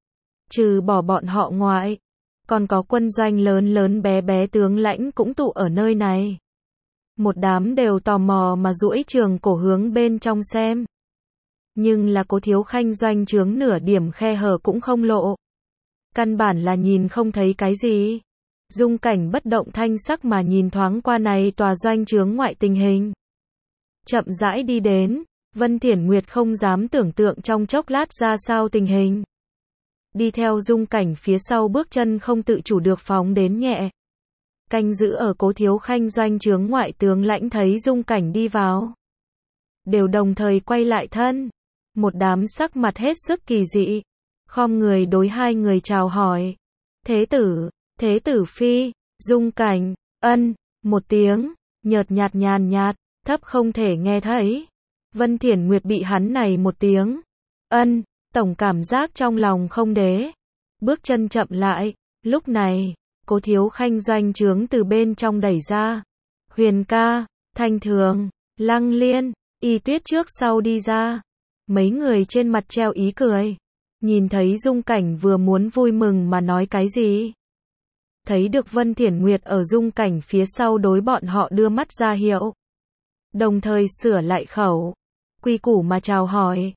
Trừ bỏ bọn họ ngoại, còn có quân doanh lớn lớn bé bé tướng lãnh cũng tụ ở nơi này. Một đám đều tò mò mà duỗi trường cổ hướng bên trong xem. Nhưng là Cố Thiếu Khanh doanh trướng nửa điểm khe hở cũng không lộ. Căn bản là nhìn không thấy cái gì. Dung Cảnh bất động thanh sắc mà nhìn thoáng qua này tòa doanh trướng ngoại tình hình. Chậm rãi đi đến, Vân Thiển Nguyệt không dám tưởng tượng trong chốc lát ra sao tình hình. Đi theo Dung Cảnh phía sau bước chân không tự chủ được phóng đến nhẹ. Canh giữ ở Cố Thiếu Khanh doanh trướng ngoại tướng lãnh thấy Dung Cảnh đi vào, đều đồng thời quay lại thân. Một đám sắc mặt hết sức kỳ dị, khom người đối hai người chào hỏi. Thế tử phi, Dung Cảnh, ân, một tiếng, nhợt nhạt nhàn nhạt, thấp không thể nghe thấy. Vân Thiển Nguyệt bị hắn này một tiếng, ân, tổng cảm giác trong lòng không đế. Bước chân chậm lại, lúc này, Cố Thiếu Khanh doanh trướng từ bên trong đẩy ra. Huyền ca, Thanh Thường, Lăng Liên, Y Tuyết trước sau đi ra. Mấy người trên mặt treo ý cười. Nhìn thấy Dung Cảnh vừa muốn vui mừng mà nói cái gì. Thấy được Vân Thiển Nguyệt ở Dung Cảnh phía sau đối bọn họ đưa mắt ra hiệu. Đồng thời sửa lại khẩu. Quy củ mà chào hỏi.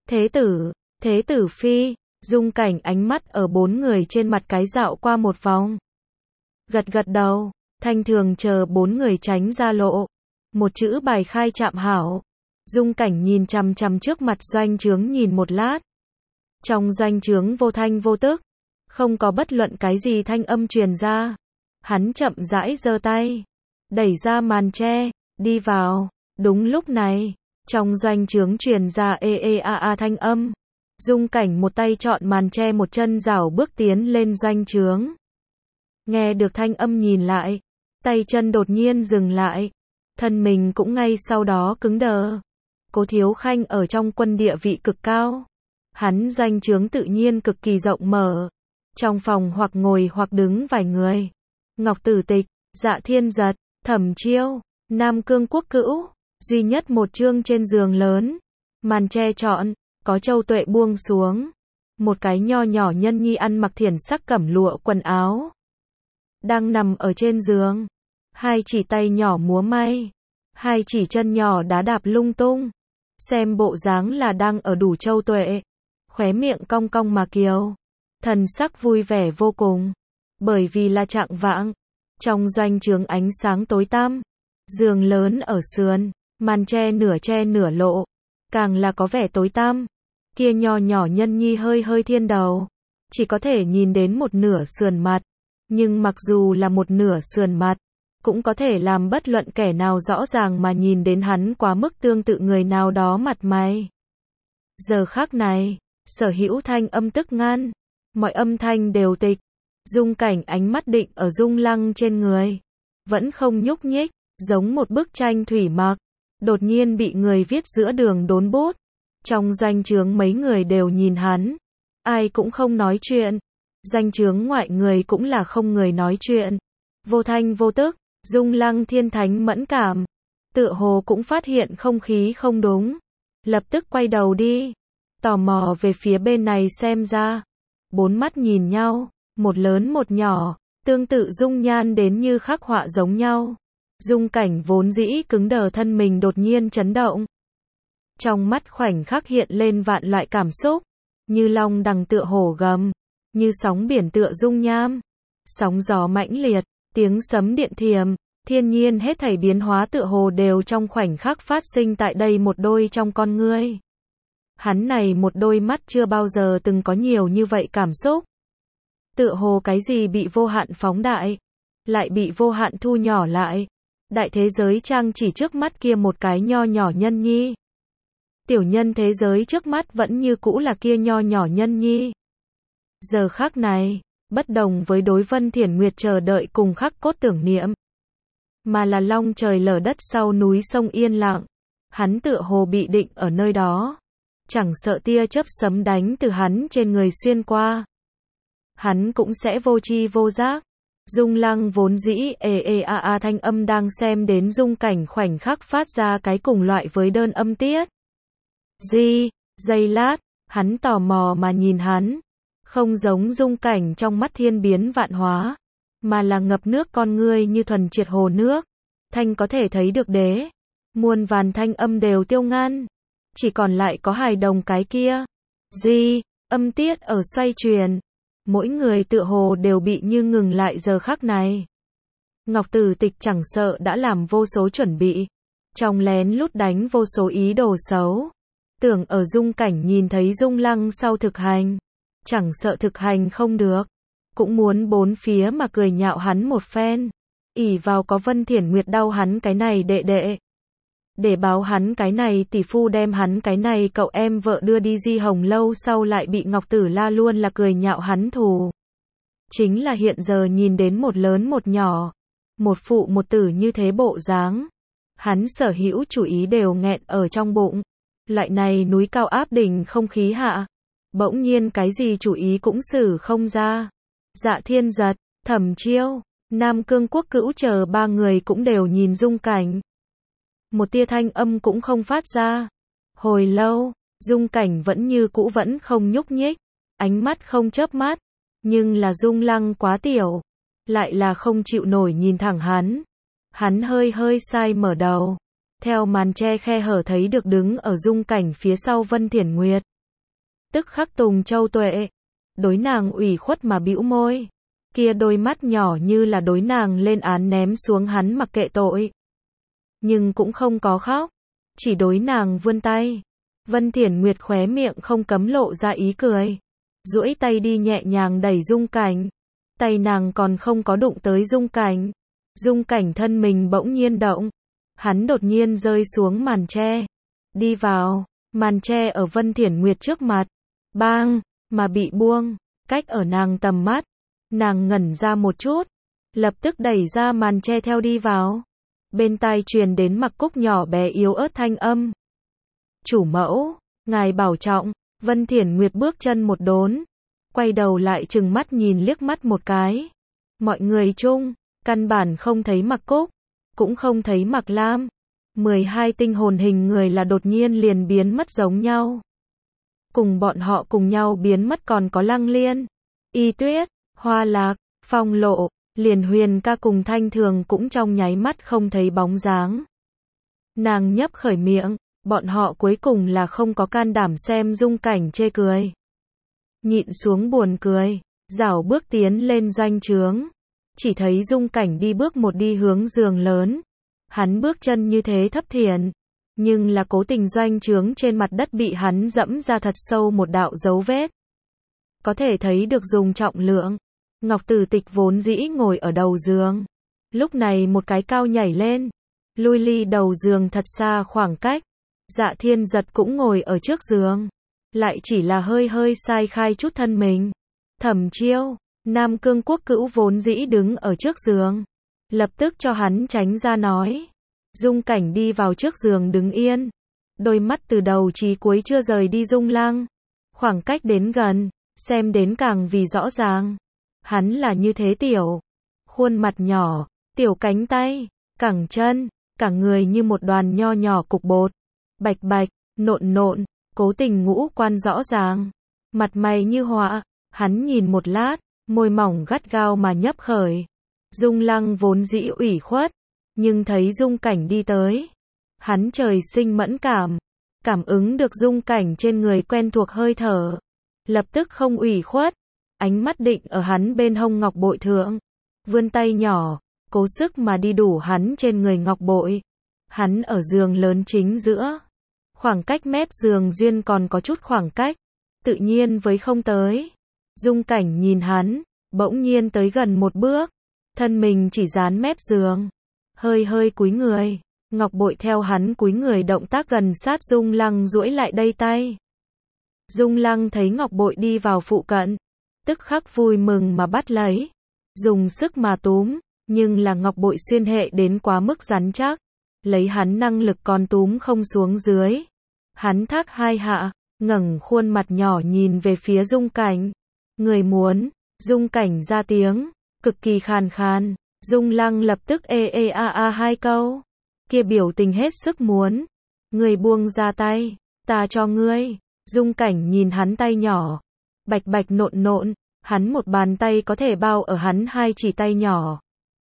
Thế tử phi, Dung Cảnh ánh mắt ở bốn người trên mặt cái dạo qua một vòng. Gật gật đầu, Thanh Thường chờ bốn người tránh ra lộ. Một chữ bài khai chạm hảo. Dung Cảnh nhìn chằm chằm trước mặt doanh trướng nhìn một lát. Trong doanh trướng vô thanh vô tức, không có bất luận cái gì thanh âm truyền ra. Hắn chậm rãi giơ tay, đẩy ra màn che, đi vào. Đúng lúc này, trong doanh trướng truyền ra ê ê a a thanh âm. Dung Cảnh một tay chọn màn che một chân rảo bước tiến lên doanh trướng. Nghe được thanh âm nhìn lại, tay chân đột nhiên dừng lại, thân mình cũng ngay sau đó cứng đờ. Cố Thiếu Khanh ở trong quân địa vị cực cao. Hắn doanh trướng tự nhiên cực kỳ rộng mở. Trong phòng hoặc ngồi hoặc đứng vài người. Ngọc Tử Tịch, Dạ Thiên Giật, Thẩm Chiêu, Nam Cương Quốc Cữu, duy nhất một chương trên giường lớn. Màn che trọn, có Châu Tuệ buông xuống. Một cái nho nhỏ nhân nhi ăn mặc thiển sắc cẩm lụa quần áo. Đang nằm ở trên giường. Hai chỉ tay nhỏ múa may. Hai chỉ chân nhỏ đá đạp lung tung. Xem bộ dáng là đang ở đủ Châu Tuệ. Khóe miệng cong cong mà kiều. Thần sắc vui vẻ vô cùng. Bởi vì là chạng vạng. Trong doanh trướng ánh sáng tối tăm. Giường lớn ở sườn. Màn che nửa lộ. Càng là có vẻ tối tăm. Kia nho nhỏ nhân nhi hơi hơi thiên đầu. Chỉ có thể nhìn đến một nửa sườn mặt. Nhưng mặc dù là một nửa sườn mặt, cũng có thể làm bất luận kẻ nào rõ ràng mà nhìn đến hắn quá mức tương tự người nào đó mặt mày. Giờ khắc này, sở hữu thanh âm tức ngăn, mọi âm thanh đều tịch. Dung Cảnh ánh mắt định ở Dung Lăng trên người, vẫn không nhúc nhích, giống một bức tranh thủy mặc, đột nhiên bị người viết giữa đường đốn bút. Trong doanh trướng mấy người đều nhìn hắn, ai cũng không nói chuyện. Doanh trướng ngoại người cũng là không người nói chuyện. Vô thanh vô tức, Dung Lăng thiên thánh mẫn cảm, tựa hồ cũng phát hiện không khí không đúng, lập tức quay đầu đi, tò mò về phía bên này xem ra. Bốn mắt nhìn nhau, một lớn một nhỏ, tương tự dung nhan đến như khắc họa giống nhau. Dung Cảnh vốn dĩ cứng đờ thân mình đột nhiên chấn động. Trong mắt khoảnh khắc hiện lên vạn loại cảm xúc, như long đằng tựa hổ gầm, như sóng biển tựa dung nham, sóng gió mãnh liệt, tiếng sấm điện thiềm, thiên nhiên hết thảy biến hóa tựa hồ đều trong khoảnh khắc phát sinh tại đây một đôi trong con ngươi. Hắn này một đôi mắt chưa bao giờ từng có nhiều như vậy cảm xúc. Tựa hồ cái gì bị vô hạn phóng đại, lại bị vô hạn thu nhỏ lại. Đại thế giới trang chỉ trước mắt kia một cái nho nhỏ nhân nhi. Tiểu nhân thế giới trước mắt vẫn như cũ là kia nho nhỏ nhân nhi. Giờ khắc này, bất đồng với đối Vân Thiển Nguyệt chờ đợi cùng khắc cốt tưởng niệm, mà là long trời lở đất sau núi sông yên lặng. Hắn tựa hồ bị định ở nơi đó, chẳng sợ tia chớp sấm đánh từ hắn trên người xuyên qua, hắn cũng sẽ vô tri vô giác. Dung Lăng vốn dĩ thanh âm đang xem đến Dung Cảnh khoảnh khắc phát ra cái cùng loại với đơn âm tiết. Giây lát, hắn tò mò mà nhìn hắn, không giống Dung Cảnh trong mắt thiên biến vạn hóa, mà là ngập nước con ngươi như thuần triệt hồ nước, thanh có thể thấy được đế, muôn vàn thanh âm đều tiêu ngăn, chỉ còn lại có hài đồng cái kia. Âm tiết ở xoay truyền, mỗi người tựa hồ đều bị như ngừng lại giờ khắc này. Ngọc Tử Tịch chẳng sợ đã làm vô số chuẩn bị, trong lén lút đánh vô số ý đồ xấu, tưởng ở Dung Cảnh nhìn thấy Dung Lăng sau thực hành, chẳng sợ thực hành không được, cũng muốn bốn phía mà cười nhạo hắn một phen, ỷ vào có Vân Thiển Nguyệt đau hắn cái này đệ đệ, để báo hắn cái này tỷ phu đem hắn cái này cậu em vợ đưa đi Di Hồng lâu sau lại bị Ngọc Tử La luôn là cười nhạo hắn thù. Chính là hiện giờ nhìn đến một lớn một nhỏ, một phụ một tử như thế bộ dáng, hắn sở hữu chủ ý đều nghẹn ở trong bụng. Loại này núi cao áp đỉnh không khí hạ, bỗng nhiên cái gì chủ ý cũng xử không ra. Dạ Thiên Giật, Thẩm Chiêu, Nam Cương Quốc Cữu chờ ba người cũng đều nhìn Dung Cảnh. Một tia thanh âm cũng không phát ra. Hồi lâu, Dung Cảnh vẫn như cũ vẫn không nhúc nhích, ánh mắt không chớp mắt, nhưng là Dung Lăng quá tiểu, lại là không chịu nổi nhìn thẳng hắn. Hắn hơi sai mở đầu, theo màn che khe hở thấy được đứng ở Dung Cảnh phía sau Vân Thiển Nguyệt. Tức khắc Tùng Châu Tuệ, đối nàng ủy khuất mà bĩu môi, kia đôi mắt nhỏ như là đối nàng lên án ném xuống hắn mặc kệ tội. Nhưng cũng không có khóc, chỉ đối nàng vươn tay. Vân Thiển Nguyệt khóe miệng không cấm lộ ra ý cười, duỗi tay đi nhẹ nhàng đẩy Dung Cảnh. Tay nàng còn không có đụng tới Dung Cảnh, Dung Cảnh thân mình bỗng nhiên động, hắn đột nhiên rơi xuống màn che, đi vào, màn che ở Vân Thiển Nguyệt trước mặt, bang, mà bị buông, cách ở nàng tầm mắt. Nàng ngẩn ra một chút, lập tức đẩy ra màn che theo đi vào. Bên tai truyền đến Mặc Cúc nhỏ bé yếu ớt thanh âm. Chủ mẫu, ngài bảo trọng. Vân Thiển Nguyệt bước chân một đốn, quay đầu lại trừng mắt nhìn liếc mắt một cái. Mọi người chung, căn bản không thấy Mặc Cúc, cũng không thấy Mặc Lam. 12 tinh hồn hình người là đột nhiên liền biến mất giống nhau. Cùng bọn họ cùng nhau biến mất còn có Lăng Liên, Y Tuyết, Hoa Lạc, Phong Lộ, liền Huyền ca cùng Thanh Thường cũng trong nháy mắt không thấy bóng dáng. Nàng nhấp khởi miệng, bọn họ cuối cùng là không có can đảm xem Dung Cảnh chê cười. Nhịn xuống buồn cười, rảo bước tiến lên doanh trướng. Chỉ thấy Dung Cảnh đi bước một đi hướng giường lớn. Hắn bước chân như thế thấp thiền, nhưng là cố tình doanh trướng trên mặt đất bị hắn dẫm ra thật sâu một đạo dấu vết. Có thể thấy được dùng trọng lượng, Ngọc Tử Tịch vốn dĩ ngồi ở đầu giường. Lúc này một cái cao nhảy lên, lui ly đầu giường thật xa khoảng cách. Dạ Thiên Giật cũng ngồi ở trước giường, lại chỉ là hơi hơi sai khai chút thân mình. Thẩm Chiêu, Nam Cương Quốc Cữu vốn dĩ đứng ở trước giường, lập tức cho hắn tránh ra nói. Dung Cảnh đi vào trước giường đứng yên, đôi mắt từ đầu chí cuối chưa rời đi Dung Lăng. Khoảng cách đến gần, xem đến càng vì rõ ràng. Hắn là như thế tiểu, khuôn mặt nhỏ, tiểu cánh tay, cẳng chân, cả người như một đoàn nho nhỏ cục bột, bạch bạch, nộn nộn, cố tình ngũ quan rõ ràng, mặt mày như họa. Hắn nhìn một lát, môi mỏng gắt gao mà nhấp khởi. Dung Lăng vốn dĩ ủy khuất, nhưng thấy Dung Cảnh đi tới, hắn trời sinh mẫn cảm, cảm ứng được Dung Cảnh trên người quen thuộc hơi thở, lập tức không ủy khuất, ánh mắt định ở hắn bên hông ngọc bội thượng, vươn tay nhỏ, cố sức mà đi đủ hắn trên người ngọc bội. Hắn ở giường lớn chính giữa, khoảng cách mép giường duyên còn có chút khoảng cách, tự nhiên với không tới. Dung Cảnh nhìn hắn, bỗng nhiên tới gần một bước, thân mình chỉ dán mép giường, hơi hơi cúi người, ngọc bội theo hắn cúi người động tác gần sát Dung Lăng duỗi lại đây tay. Dung Lăng thấy ngọc bội đi vào phụ cận, tức khắc vui mừng mà bắt lấy, dùng sức mà túm, nhưng là ngọc bội xuyên hệ đến quá mức rắn chắc, lấy hắn năng lực còn túm không xuống dưới. Hắn thác hai hạ, ngẩng khuôn mặt nhỏ nhìn về phía Dung Cảnh. Người muốn, Dung Cảnh ra tiếng, cực kỳ khàn khàn. Dung Lăng lập tức a hai câu, kia biểu tình hết sức muốn. Người buông ra tay, ta cho ngươi. Dung Cảnh nhìn hắn tay nhỏ, bạch bạch nộn nộn, hắn một bàn tay có thể bao ở hắn hai chỉ tay nhỏ.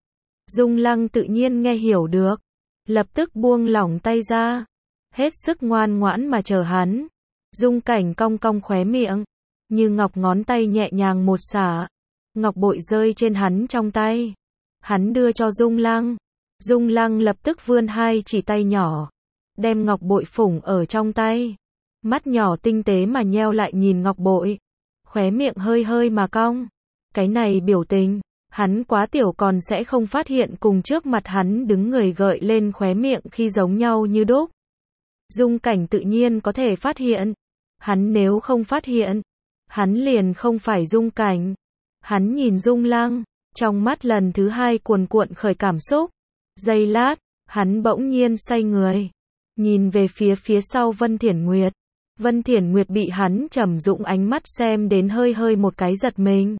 Dung Lăng tự nhiên nghe hiểu được, lập tức buông lỏng tay ra, hết sức ngoan ngoãn mà chờ hắn. Dung Cảnh cong cong khóe miệng, như ngọc ngón tay nhẹ nhàng một xả, ngọc bội rơi trên hắn trong tay. Hắn đưa cho Dung Lăng. Dung Lăng lập tức vươn hai chỉ tay nhỏ, đem ngọc bội phủng ở trong tay. Mắt nhỏ tinh tế mà nheo lại nhìn ngọc bội, khóe miệng hơi hơi mà cong. Cái này biểu tình, hắn quá tiểu còn sẽ không phát hiện cùng trước mặt hắn đứng người gợi lên khóe miệng khi giống nhau như đúc. Dung Cảnh tự nhiên có thể phát hiện. Hắn nếu không phát hiện, hắn liền không phải Dung Cảnh. Hắn nhìn Dung Lăng, trong mắt lần thứ hai cuồn cuộn khởi cảm xúc. Giây lát, hắn bỗng nhiên xoay người, nhìn về phía sau Vân Thiển Nguyệt. Vân Thiển Nguyệt bị hắn trầm dụng ánh mắt xem đến hơi hơi một cái giật mình.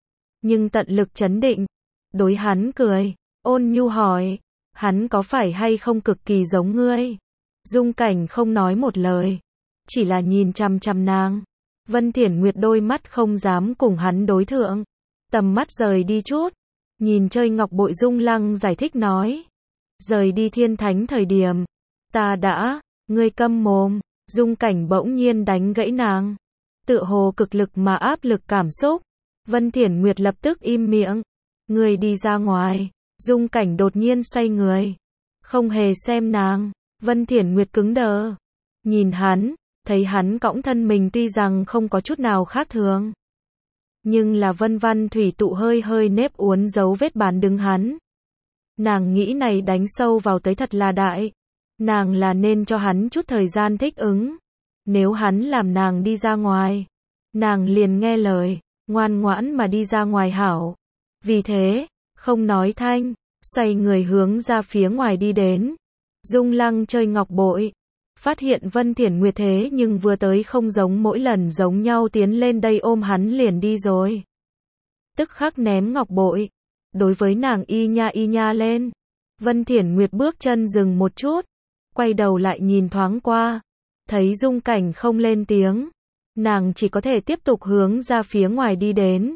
Nhưng tận lực trấn định, đối hắn cười, ôn nhu hỏi, hắn có phải hay không cực kỳ giống ngươi? Dung Cảnh không nói một lời, chỉ là nhìn chằm chằm nàng. Vân Thiển Nguyệt đôi mắt không dám cùng hắn đối thượng, tầm mắt rời đi chút, nhìn chơi ngọc bội. Dung Lăng giải thích nói, rời đi Thiên Thánh thời điểm, ta đã, ngươi câm mồm. Dung Cảnh bỗng nhiên đánh gãy nàng, tựa hồ cực lực mà áp lực cảm xúc. Vân Thiển Nguyệt lập tức im miệng, ngươi đi ra ngoài. Dung Cảnh đột nhiên xoay người, không hề xem nàng. Vân Thiển Nguyệt cứng đờ, nhìn hắn, thấy hắn cõng thân mình tuy rằng không có chút nào khác thường, nhưng là vân văn thủy tụ hơi hơi nếp uốn dấu vết bán đứng hắn. Nàng nghĩ này đánh sâu vào tới thật là đại. Nàng là nên cho hắn chút thời gian thích ứng. Nếu hắn làm nàng đi ra ngoài, nàng liền nghe lời, ngoan ngoãn mà đi ra ngoài hảo. Vì thế, không nói thanh, xoay người hướng ra phía ngoài đi đến. Dung Lăng chơi ngọc bội, phát hiện Vân Thiển Nguyệt thế nhưng vừa tới không giống mỗi lần giống nhau tiến lên đây ôm hắn liền đi rồi. Tức khắc ném ngọc bội, đối với nàng y nha lên. Vân Thiển Nguyệt bước chân dừng một chút, quay đầu lại nhìn thoáng qua, thấy Dung Cảnh không lên tiếng, nàng chỉ có thể tiếp tục hướng ra phía ngoài đi đến.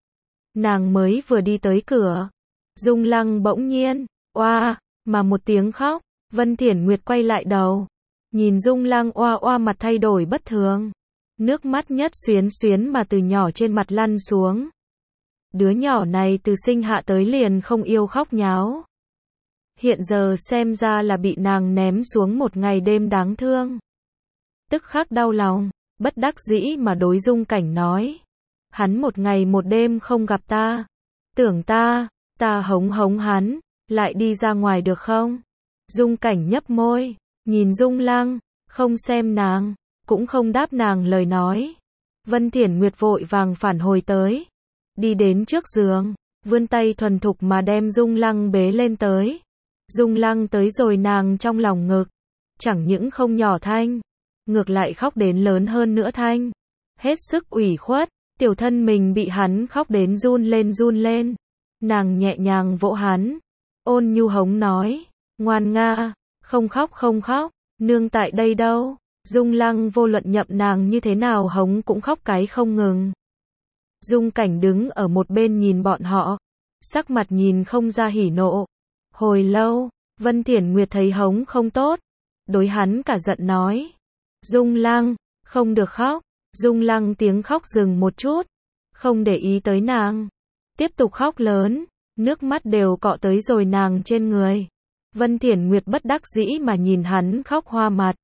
Nàng mới vừa đi tới cửa, Dung Lăng bỗng nhiên, oa, mà một tiếng khóc. Vân Thiển Nguyệt quay lại đầu, nhìn Dung Lăng oa oa mặt thay đổi bất thường, nước mắt nhất xuyến xuyến mà từ nhỏ trên mặt lăn xuống. Đứa nhỏ này từ sinh hạ tới liền không yêu khóc nháo. Hiện giờ xem ra là bị nàng ném xuống một ngày đêm đáng thương. Tức khắc đau lòng, bất đắc dĩ mà đối Dung Cảnh nói, Hắn một ngày một đêm không gặp ta. Tưởng ta hống hống hắn, lại đi ra ngoài được không? Dung Cảnh nhấp môi, nhìn Dung Lăng, không xem nàng, cũng không đáp nàng lời nói. Vân Thiển Nguyệt vội vàng phản hồi tới, đi đến trước giường, vươn tay thuần thục mà đem Dung Lăng bế lên tới. Dung Lăng tới rồi nàng trong lòng ngực, chẳng những không nhỏ thanh, ngược lại khóc đến lớn hơn nữa thanh. Hết sức ủy khuất, tiểu thân mình bị hắn khóc đến run lên. Nàng nhẹ nhàng vỗ hắn, ôn nhu hống nói, ngoan nga, không khóc, nương tại đây đâu. Dung Lăng vô luận nhậm nàng như thế nào hống cũng khóc cái không ngừng. Dung Cảnh đứng ở một bên nhìn bọn họ, sắc mặt nhìn không ra hỉ nộ. Hồi lâu, Vân Thiển Nguyệt thấy hống không tốt, đối hắn cả giận nói, Dung Lăng, không được khóc. Dung Lăng tiếng khóc dừng một chút, không để ý tới nàng, tiếp tục khóc lớn, nước mắt đều cọ tới rồi nàng trên người. Vân Thiển Nguyệt bất đắc dĩ mà nhìn hắn khóc hoa mặt.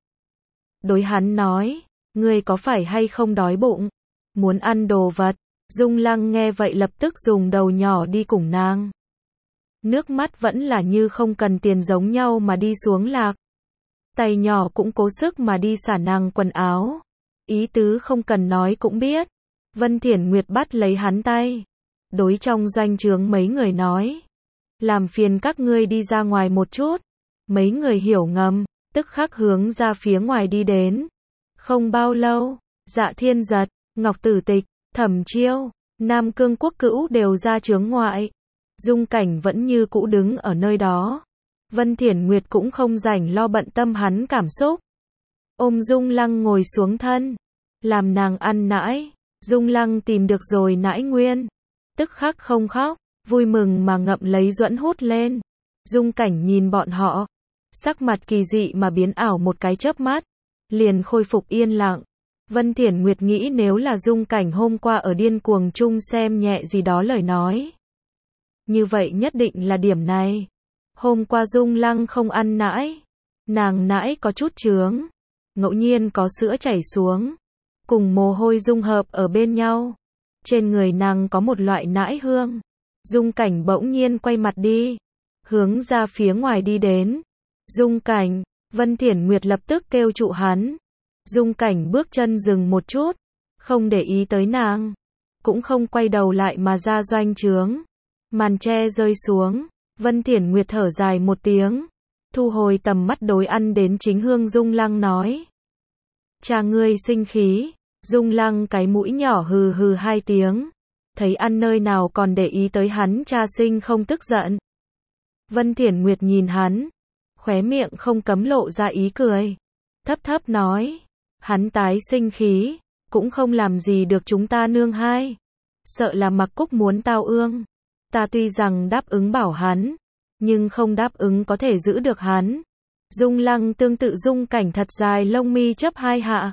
Đối hắn nói, ngươi có phải hay không đói bụng, muốn ăn đồ vật. Dung Lăng nghe vậy lập tức dùng đầu nhỏ đi cùng nàng. Nước mắt vẫn là như không cần tiền giống nhau mà đi xuống lạc. Tay nhỏ cũng cố sức mà đi xả nàng quần áo. Ý tứ không cần nói cũng biết. Vân Thiển Nguyệt bắt lấy hắn tay, đối trong doanh trướng mấy người nói, làm phiền các ngươi đi ra ngoài một chút. Mấy người hiểu ngầm, tức khắc hướng ra phía ngoài đi đến. Không bao lâu, Dạ Thiên Giật, Ngọc Tử Tịch, Thẩm Chiêu, Nam Cương Quốc Cữu đều ra trướng ngoại. Dung Cảnh vẫn như cũ đứng ở nơi đó. Vân Thiển Nguyệt cũng không rảnh lo bận tâm hắn cảm xúc. Ôm Dung Lăng ngồi xuống thân, làm nàng ăn nãi. Dung Lăng tìm được rồi nãi nguyên, tức khắc không khóc, vui mừng mà ngậm lấy duẫn hút lên. Dung Cảnh nhìn bọn họ, sắc mặt kỳ dị mà biến ảo một cái chớp mắt, liền khôi phục yên lặng. Vân Thiển Nguyệt nghĩ nếu là Dung Cảnh hôm qua ở điên cuồng chung xem nhẹ gì đó lời nói, như vậy nhất định là điểm này. Hôm qua Dung Lăng không ăn nãi, nàng nãi có chút chướng, ngẫu nhiên có sữa chảy xuống, cùng mồ hôi dung hợp ở bên nhau. Trên người nàng có một loại nãi hương. Dung Cảnh bỗng nhiên quay mặt đi, hướng ra phía ngoài đi đến. Dung Cảnh, Vân Thiển Nguyệt lập tức kêu trụ hắn. Dung Cảnh bước chân dừng một chút, không để ý tới nàng, cũng không quay đầu lại mà ra doanh trướng. Màn tre rơi xuống, Vân Thiển Nguyệt thở dài một tiếng, thu hồi tầm mắt đối ăn đến chính hương Dung Lăng nói, cha ngươi sinh khí. Dung Lăng cái mũi nhỏ hừ hừ hai tiếng, thấy ăn nơi nào còn để ý tới hắn cha sinh không tức giận. Vân Thiển Nguyệt nhìn hắn, khóe miệng không cấm lộ ra ý cười, thấp nói, hắn tái sinh khí, cũng không làm gì được chúng ta nương hai, sợ là Mặc Cúc muốn tao ương. Ta tuy rằng đáp ứng bảo hắn, nhưng không đáp ứng có thể giữ được hắn. Dung Lăng tương tự Dung Cảnh thật dài lông mi chớp hai hạ,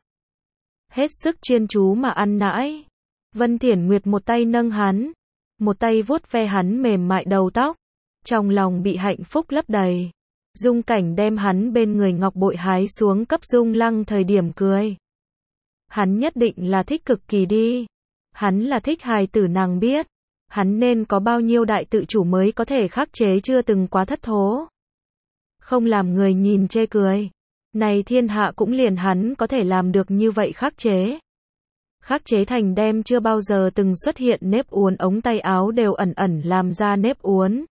hết sức chuyên chú mà ăn nãi. Vân Thiển Nguyệt một tay nâng hắn, một tay vuốt ve hắn mềm mại đầu tóc, trong lòng bị hạnh phúc lấp đầy. Dung Cảnh đem hắn bên người ngọc bội hái xuống cấp Dung Lăng thời điểm cười. Hắn nhất định là thích cực kỳ đi. Hắn là thích hài tử nàng biết. Hắn nên có bao nhiêu đại tự chủ mới có thể khắc chế chưa từng quá thất thố. Không làm người nhìn chê cười. Này thiên hạ cũng liền hắn có thể làm được như vậy khắc chế. Khắc chế thành đem chưa bao giờ từng xuất hiện nếp uốn ống tay áo đều ẩn ẩn làm ra nếp uốn.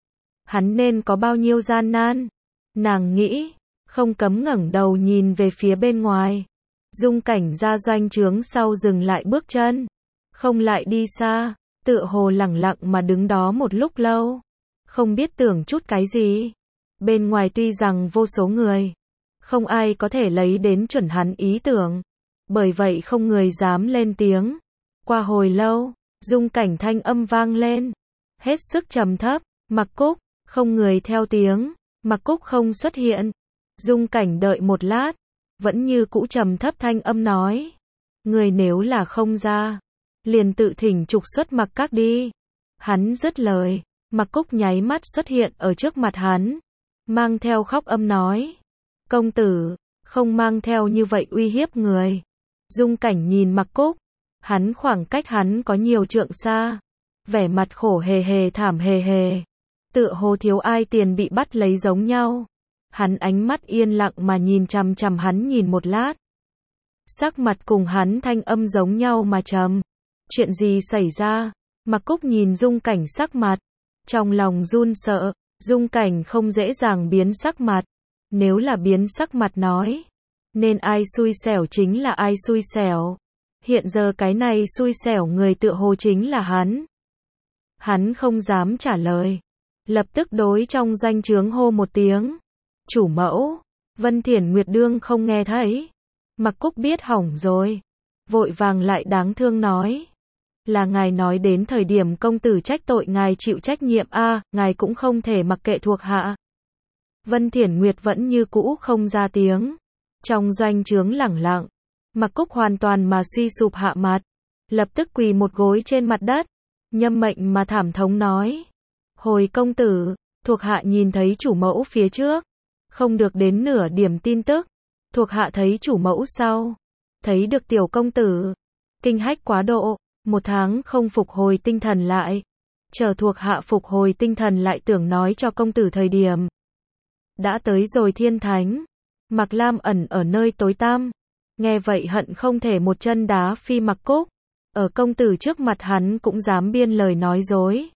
Hắn nên có bao nhiêu gian nan. Nàng nghĩ, không cấm ngẩng đầu nhìn về phía bên ngoài. Dung Cảnh ra doanh trướng sau dừng lại bước chân, không lại đi xa, tựa hồ lẳng lặng mà đứng đó một lúc lâu, không biết tưởng chút cái gì. Bên ngoài tuy rằng vô số người, không ai có thể lấy đến chuẩn hắn ý tưởng, bởi vậy không người dám lên tiếng. Qua hồi lâu, Dung Cảnh thanh âm vang lên, hết sức trầm thấp, Mặc Cúc. Không người theo tiếng, Mặc Cúc không xuất hiện. Dung Cảnh đợi một lát, vẫn như cũ trầm thấp thanh âm nói, người nếu là không ra, liền tự thỉnh trục xuất Mặc Các đi. Hắn dứt lời, Mặc Cúc nháy mắt xuất hiện ở trước mặt hắn, mang theo khóc âm nói, công tử, không mang theo như vậy uy hiếp người. Dung Cảnh nhìn Mặc Cúc, Hắn khoảng cách hắn có nhiều trượng xa. Vẻ mặt khổ hề hề thảm hề hề. Tựa hồ thiếu ai tiền bị bắt lấy giống nhau. Hắn ánh mắt yên lặng mà nhìn chằm chằm hắn nhìn một lát. Sắc mặt cùng hắn thanh âm giống nhau mà trầm. Chuyện gì xảy ra? Mặc Cúc nhìn Dung Cảnh sắc mặt. Trong lòng run sợ. Dung Cảnh không dễ dàng biến sắc mặt. Nếu là biến sắc mặt nói. Nên ai xui xẻo chính là ai xui xẻo. Hiện giờ cái này xui xẻo người tựa hồ chính là hắn. Hắn không dám trả lời. Lập tức đối trong doanh trướng hô một tiếng. Chủ mẫu. Vân Thiển Nguyệt đương không nghe thấy. Mặc Cúc biết hỏng rồi. Vội vàng lại đáng thương nói. Là ngài nói đến thời điểm công tử trách tội ngài chịu trách nhiệm a, ngài cũng không thể mặc kệ thuộc hạ. Vân Thiển Nguyệt vẫn như cũ không ra tiếng. Trong doanh trướng lẳng lặng. Mặc Cúc hoàn toàn mà suy sụp hạ mặt. Lập tức quỳ một gối trên mặt đất. Nhâm mệnh mà thảm thống nói. Hồi công tử, thuộc hạ nhìn thấy chủ mẫu phía trước. Không được đến nửa điểm tin tức. Thuộc hạ thấy chủ mẫu sau. Thấy được tiểu công tử. Kinh hách quá độ. 1 tháng không phục hồi tinh thần lại. Chờ thuộc hạ phục hồi tinh thần lại tưởng nói cho công tử thời điểm. Đã tới rồi thiên thánh. Mạc Lam ẩn ở nơi tối tăm. Nghe vậy hận không thể một chân đá phi Mặc Cúc. Ở công tử trước mặt hắn cũng dám biên lời nói dối.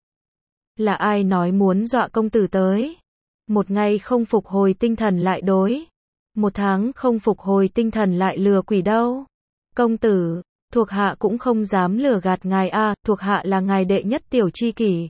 Là ai nói muốn dọa công tử tới? 1 ngày không phục hồi tinh thần lại đối. 1 tháng không phục hồi tinh thần lại lừa quỷ đâu. Công tử, thuộc hạ cũng không dám lừa gạt ngài a, thuộc hạ là ngài đệ nhất tiểu chi kỷ.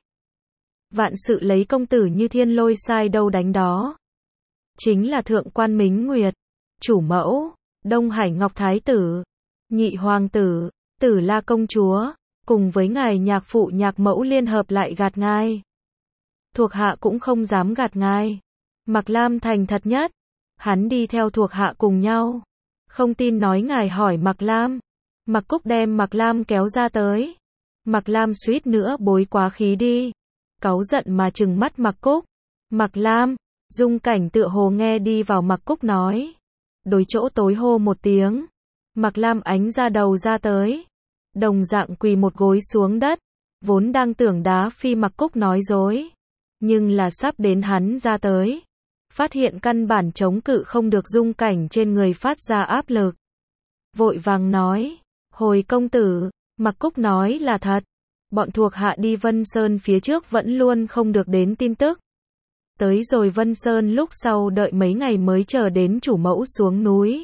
Vạn sự lấy công tử như thiên lôi sai đâu đánh đó. Chính là thượng quan Mính Nguyệt, chủ mẫu, Đông Hải Ngọc Thái tử, nhị hoàng tử, Tử La công chúa, cùng với ngài nhạc phụ nhạc mẫu liên hợp lại gạt ngài. Thuộc hạ cũng không dám gạt ngài. Mạc Lam thành thật nhất. Hắn đi theo thuộc hạ cùng nhau. Không tin nói ngài hỏi Mạc Lam. Mạc Cúc đem Mạc Lam kéo ra tới. Mạc Lam suýt nữa bối quá khí đi. Cáu giận mà trừng mắt Mạc Cúc. Mạc Lam, Dung Cảnh tựa hồ nghe đi vào Mạc Cúc nói. Đối chỗ tối hô một tiếng. Mạc Lam ánh ra đầu ra tới. Đồng dạng quỳ một gối xuống đất. Vốn đang tưởng đá phi Mạc Cúc nói dối. Nhưng là sắp đến hắn ra tới. Phát hiện căn bản chống cự không được Dung Cảnh trên người phát ra áp lực. Vội vàng nói. Hồi công tử, Mạc Cúc nói là thật. Bọn thuộc hạ đi Vân Sơn phía trước vẫn luôn không được đến tin tức. Tới rồi Vân Sơn lúc sau đợi mấy ngày mới chờ đến chủ mẫu xuống núi.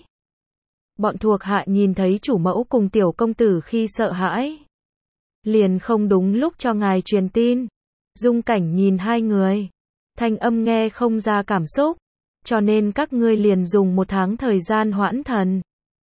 Bọn thuộc hạ nhìn thấy chủ mẫu cùng tiểu công tử khi sợ hãi. Liền không đúng lúc cho ngài truyền tin. Dung Cảnh nhìn hai người. Thanh âm nghe không ra cảm xúc. Cho nên các ngươi liền dùng 1 tháng thời gian hoãn thần.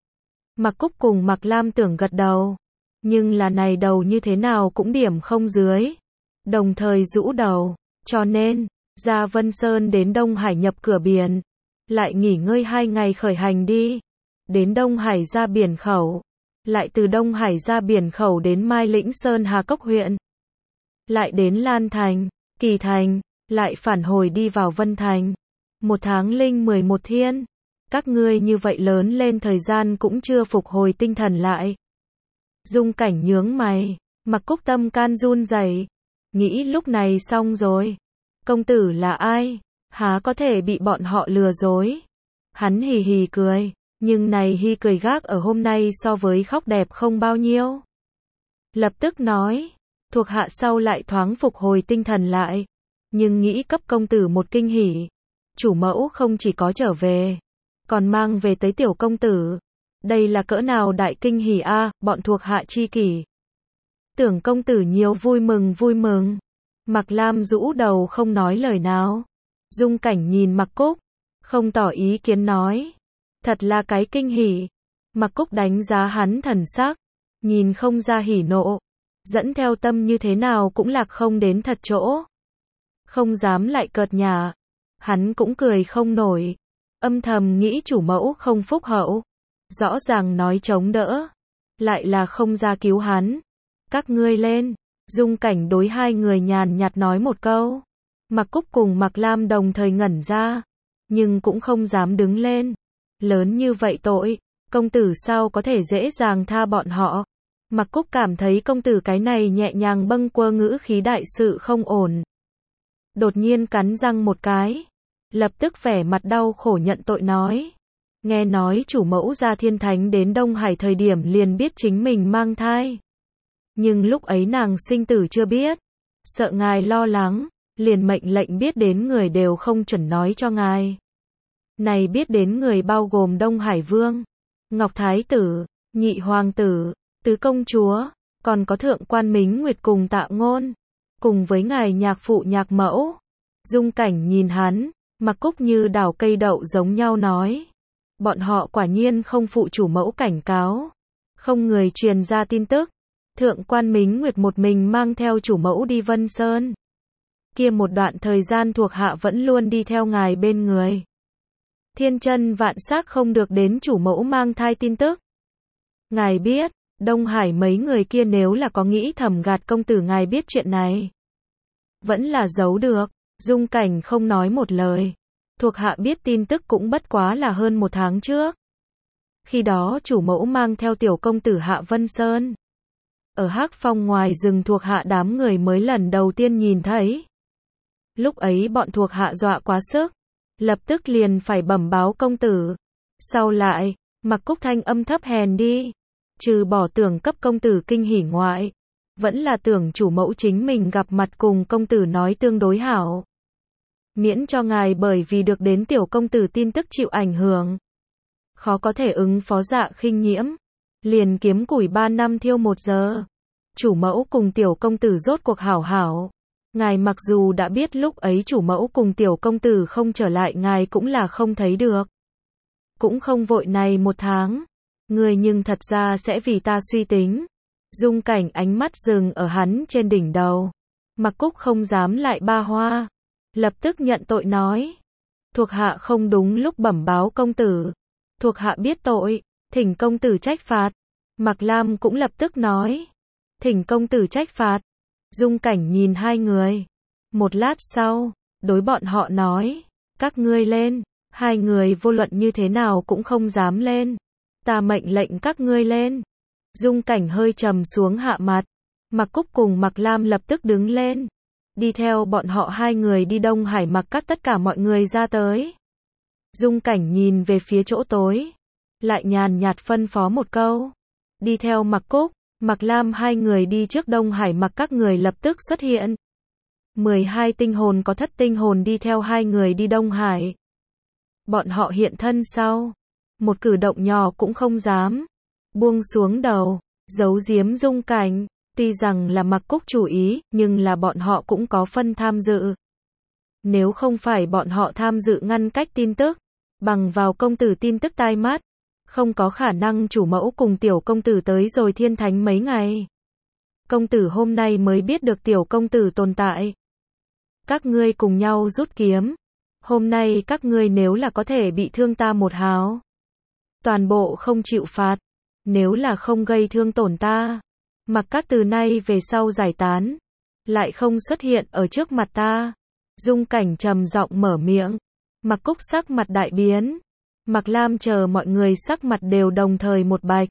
Mạc Cúc cùng Mạc Lam tưởng gật đầu. Nhưng là này đầu như thế nào cũng điểm không dưới. Đồng thời rũ đầu. Cho nên, ra Vân Sơn đến Đông Hải nhập cửa biển. Lại nghỉ ngơi 2 ngày khởi hành đi. Đến Đông Hải ra biển khẩu. Lại từ Đông Hải ra biển khẩu đến Mai Lĩnh Sơn Hà Cốc huyện. Lại đến Lan Thành, Kỳ Thành, lại phản hồi đi vào Vân Thành. 1 tháng linh 11 thiên. Các ngươi như vậy lớn lên thời gian cũng chưa phục hồi tinh thần lại. Dung Cảnh nhướng mày, Mạc Cúc tâm can run rẩy, nghĩ lúc này xong rồi. Công tử là ai? Há có thể bị bọn họ lừa dối? Hắn hì hì cười, nhưng này hi cười gác ở hôm nay so với khóc đẹp không bao nhiêu. Lập tức nói, thuộc hạ sau lại thoáng phục hồi tinh thần lại, nhưng nghĩ cấp công tử một kinh hỉ. Chủ mẫu không chỉ có trở về, còn mang về tới tiểu công tử. Đây là cỡ nào đại kinh hỉ a, bọn thuộc hạ chi kỷ. Tưởng công tử nhiều vui mừng vui mừng. Mạc Lam rũ đầu không nói lời nào. Dung Cảnh nhìn Mạc Cúc, không tỏ ý kiến nói. Thật là cái kinh hỉ. Mạc Cúc đánh giá hắn thần sắc, nhìn không ra hỉ nộ. Dẫn theo tâm như thế nào cũng lạc không đến thật chỗ. Không dám lại cợt nhả. Hắn cũng cười không nổi. Âm thầm nghĩ chủ mẫu không phúc hậu. Rõ ràng nói chống đỡ. Lại là không ra cứu hắn. Các ngươi lên. Dung Cảnh đối hai người nhàn nhạt nói một câu. Mạc Cúc cùng Mạc Lam đồng thời ngẩn ra. Nhưng cũng không dám đứng lên. Lớn như vậy tội. Công tử sao có thể dễ dàng tha bọn họ. Mặc Cúc cảm thấy công tử cái này nhẹ nhàng bâng quơ ngữ khí đại sự không ổn. Đột nhiên cắn răng một cái. Lập tức vẻ mặt đau khổ nhận tội nói. Nghe nói chủ mẫu Gia Thiên Thánh đến Đông Hải thời điểm liền biết chính mình mang thai. Nhưng lúc ấy nàng sinh tử chưa biết. Sợ ngài lo lắng, liền mệnh lệnh biết đến người đều không chuẩn nói cho ngài. Này biết đến người bao gồm Đông Hải Vương, Ngọc Thái Tử, Nhị Hoàng Tử, Tứ Công Chúa, còn có Thượng Quan Mính Nguyệt cùng Tạ Ngôn, cùng với ngài nhạc phụ nhạc mẫu. Dung Cảnh nhìn hắn, Mặc Cúc như đào cây đậu giống nhau nói. Bọn họ quả nhiên không phụ chủ mẫu cảnh cáo. Không người truyền ra tin tức. Thượng Quan Mính Nguyệt một mình mang theo chủ mẫu đi Vân Sơn. Kia một đoạn thời gian thuộc hạ vẫn luôn đi theo ngài bên người. Thiên chân vạn xác không được đến chủ mẫu mang thai tin tức. Ngài biết, Đông Hải mấy người kia nếu là có nghĩ thầm gạt công tử ngài biết chuyện này. Vẫn là giấu được, Dung Cảnh không nói một lời. Thuộc hạ biết tin tức cũng bất quá là hơn 1 tháng trước. Khi đó chủ mẫu mang theo tiểu công tử hạ Vân Sơn. Ở Hắc Phong ngoài rừng thuộc hạ đám người mới lần đầu tiên nhìn thấy. Lúc ấy bọn thuộc hạ dọa quá sức. Lập tức liền phải bẩm báo công tử. Sau lại, Mặc Cúc thanh âm thấp hèn đi. Trừ bỏ tưởng cấp công tử kinh hỉ ngoại. Vẫn là tưởng chủ mẫu chính mình gặp mặt cùng công tử nói tương đối hảo. Miễn cho ngài bởi vì được đến tiểu công tử tin tức chịu ảnh hưởng. Khó có thể ứng phó Dạ Khinh Nhiễm. Liền kiếm củi 3 năm thiêu 1 giờ. Chủ mẫu cùng tiểu công tử rốt cuộc hảo hảo. Ngài mặc dù đã biết lúc ấy chủ mẫu cùng tiểu công tử không trở lại ngài cũng là không thấy được. Cũng không vội này 1 tháng. Người nhưng thật ra sẽ vì ta suy tính. Dung Cảnh ánh mắt dừng ở hắn trên đỉnh đầu. Mặc Cúc không dám lại ba hoa. Lập tức nhận tội nói. Thuộc hạ không đúng lúc bẩm báo công tử. Thuộc hạ biết tội, thỉnh công tử trách phạt. Mạc Lam cũng lập tức nói. Thỉnh công tử trách phạt. Dung Cảnh nhìn hai người. Một lát sau, đối bọn họ nói. Các ngươi lên. Hai người vô luận như thế nào cũng không dám lên. Ta mệnh lệnh các ngươi lên. Dung Cảnh hơi trầm xuống hạ mặt. Mạc Cúc cùng Mạc Lam lập tức đứng lên. Đi theo bọn họ hai người đi Đông Hải mặc cắt tất cả mọi người ra tới. Dung Cảnh nhìn về phía chỗ tối. Lại nhàn nhạt phân phó một câu. Đi theo Mạc Cúc, Mạc Lam hai người đi trước Đông Hải mặc các người lập tức xuất hiện. 12 tinh hồn có thất tinh hồn đi theo hai người đi Đông Hải. Bọn họ hiện thân sau. Một cử động nhỏ cũng không dám. Buông xuống đầu, giấu giếm Dung Cảnh. Tuy rằng là Mạc Cúc chủ ý, nhưng là bọn họ cũng có phân tham dự. Nếu không phải bọn họ tham dự ngăn cách tin tức, bằng vào công tử tin tức tai mắt, không có khả năng chủ mẫu cùng tiểu công tử tới rồi Thiên Thánh mấy ngày. Công tử hôm nay mới biết được tiểu công tử tồn tại. Các ngươi cùng nhau rút kiếm. Hôm nay các ngươi nếu là có thể bị thương ta một hào, toàn bộ không chịu phạt. Nếu là không gây thương tổn ta, Mặc Cát từ nay về sau giải tán, lại không xuất hiện ở trước mặt ta. Dung Cảnh trầm giọng mở miệng. Mạc Cúc sắc mặt đại biến. Mạc Lam chờ mọi người sắc mặt đều đồng thời một bạch.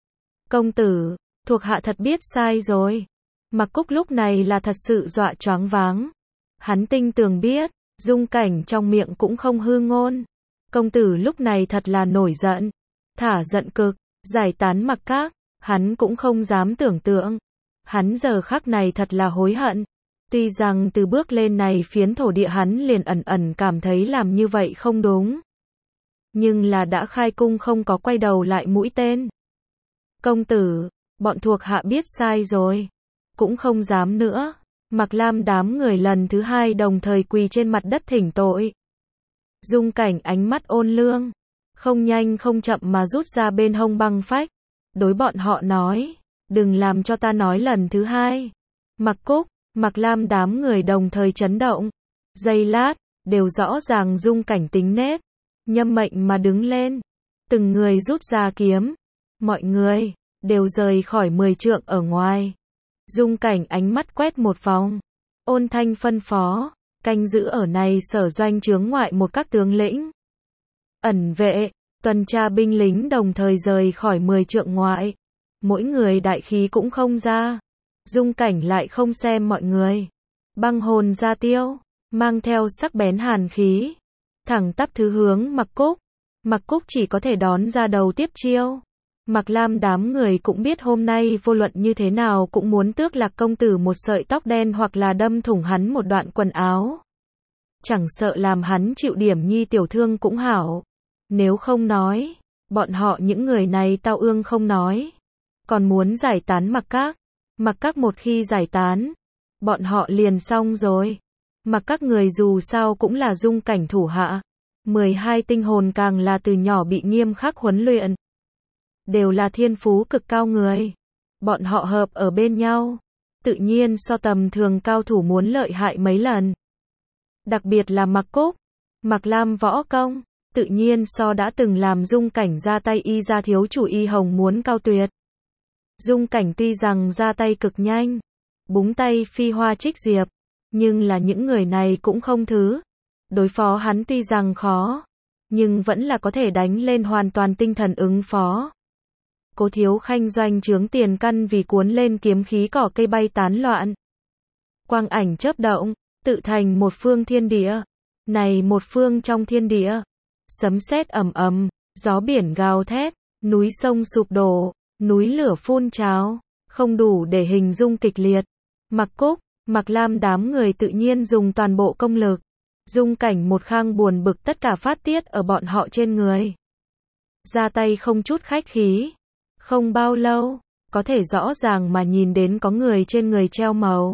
Công tử, thuộc hạ thật biết sai rồi. Mạc Cúc lúc này là thật sự dọa choáng váng. Hắn tinh tường biết, Dung Cảnh trong miệng cũng không hư ngôn. Công tử lúc này thật là nổi giận. Thả giận cực, giải tán Mạc Cát. Hắn cũng không dám tưởng tượng. Hắn giờ khắc này thật là hối hận. Tuy rằng từ bước lên này phiến thổ địa hắn liền ẩn ẩn cảm thấy làm như vậy không đúng. Nhưng là đã khai cung không có quay đầu lại mũi tên. Công tử, bọn thuộc hạ biết sai rồi. Cũng không dám nữa. Mạc Lam đám người lần thứ hai đồng thời quỳ trên mặt đất thỉnh tội. Dung Cảnh ánh mắt ôn lương. Không nhanh không chậm mà rút ra bên hông băng phách. Đối bọn họ nói, đừng làm cho ta nói lần thứ hai. Mạc Cúc, Mạc Lam đám người đồng thời chấn động. Giây lát, đều rõ ràng Dung Cảnh tính nết. Nhâm mệnh mà đứng lên. Từng người rút ra kiếm. Mọi người, đều rời khỏi 10 trượng ở ngoài. Dung Cảnh ánh mắt quét một vòng. Ôn thanh phân phó, canh giữ ở này sở doanh chướng ngoại một các tướng lĩnh. Ẩn vệ, tuần tra binh lính đồng thời rời khỏi 10 trượng ngoại. Mỗi người đại khí cũng không ra. Dung Cảnh lại không xem mọi người. Băng hồn ra tiêu, mang theo sắc bén hàn khí. Thẳng tắp thứ hướng Mặc Cúc. Mặc Cúc chỉ có thể đón ra đầu tiếp chiêu. Mặc Lam đám người cũng biết hôm nay vô luận như thế nào cũng muốn tước Lạc công tử một sợi tóc đen hoặc là đâm thủng hắn một đoạn quần áo. Chẳng sợ làm hắn chịu điểm nhi tiểu thương cũng hảo. Nếu không nói, bọn họ những người này tao ương không nói. Còn muốn giải tán Mặc Các. Mặc Các một khi giải tán, bọn họ liền xong rồi. Mặc Các người dù sao cũng là Dung Cảnh thủ hạ. 12 tinh hồn càng là từ nhỏ bị nghiêm khắc huấn luyện. Đều là thiên phú cực cao người. Bọn họ hợp ở bên nhau. Tự nhiên so tầm thường cao thủ muốn lợi hại mấy lần. Đặc biệt là Mặc Cúc, Mặc Lam võ công, tự nhiên so đã từng làm Dung Cảnh ra tay y ra thiếu chủ y hồng muốn cao tuyệt. Dung Cảnh tuy rằng ra tay cực nhanh, búng tay phi hoa trích diệp, nhưng là những người này cũng không thứ. Đối phó hắn tuy rằng khó, nhưng vẫn là có thể đánh lên hoàn toàn tinh thần ứng phó. Cố Thiếu Khanh doanh trướng tiền căn vì cuốn lên kiếm khí cỏ cây bay tán loạn. Quang ảnh chớp động, tự thành một phương thiên địa. Này một phương trong thiên địa, sấm sét ầm ầm, gió biển gào thét, núi sông sụp đổ, núi lửa phun trào, không đủ để hình dung kịch liệt. Mặc Cúc, Mặc Lam đám người tự nhiên dùng toàn bộ công lực. Dung Cảnh một khang buồn bực tất cả phát tiết ở bọn họ trên người. Ra tay không chút khách khí. Không bao lâu, có thể rõ ràng mà nhìn đến có người trên người treo màu.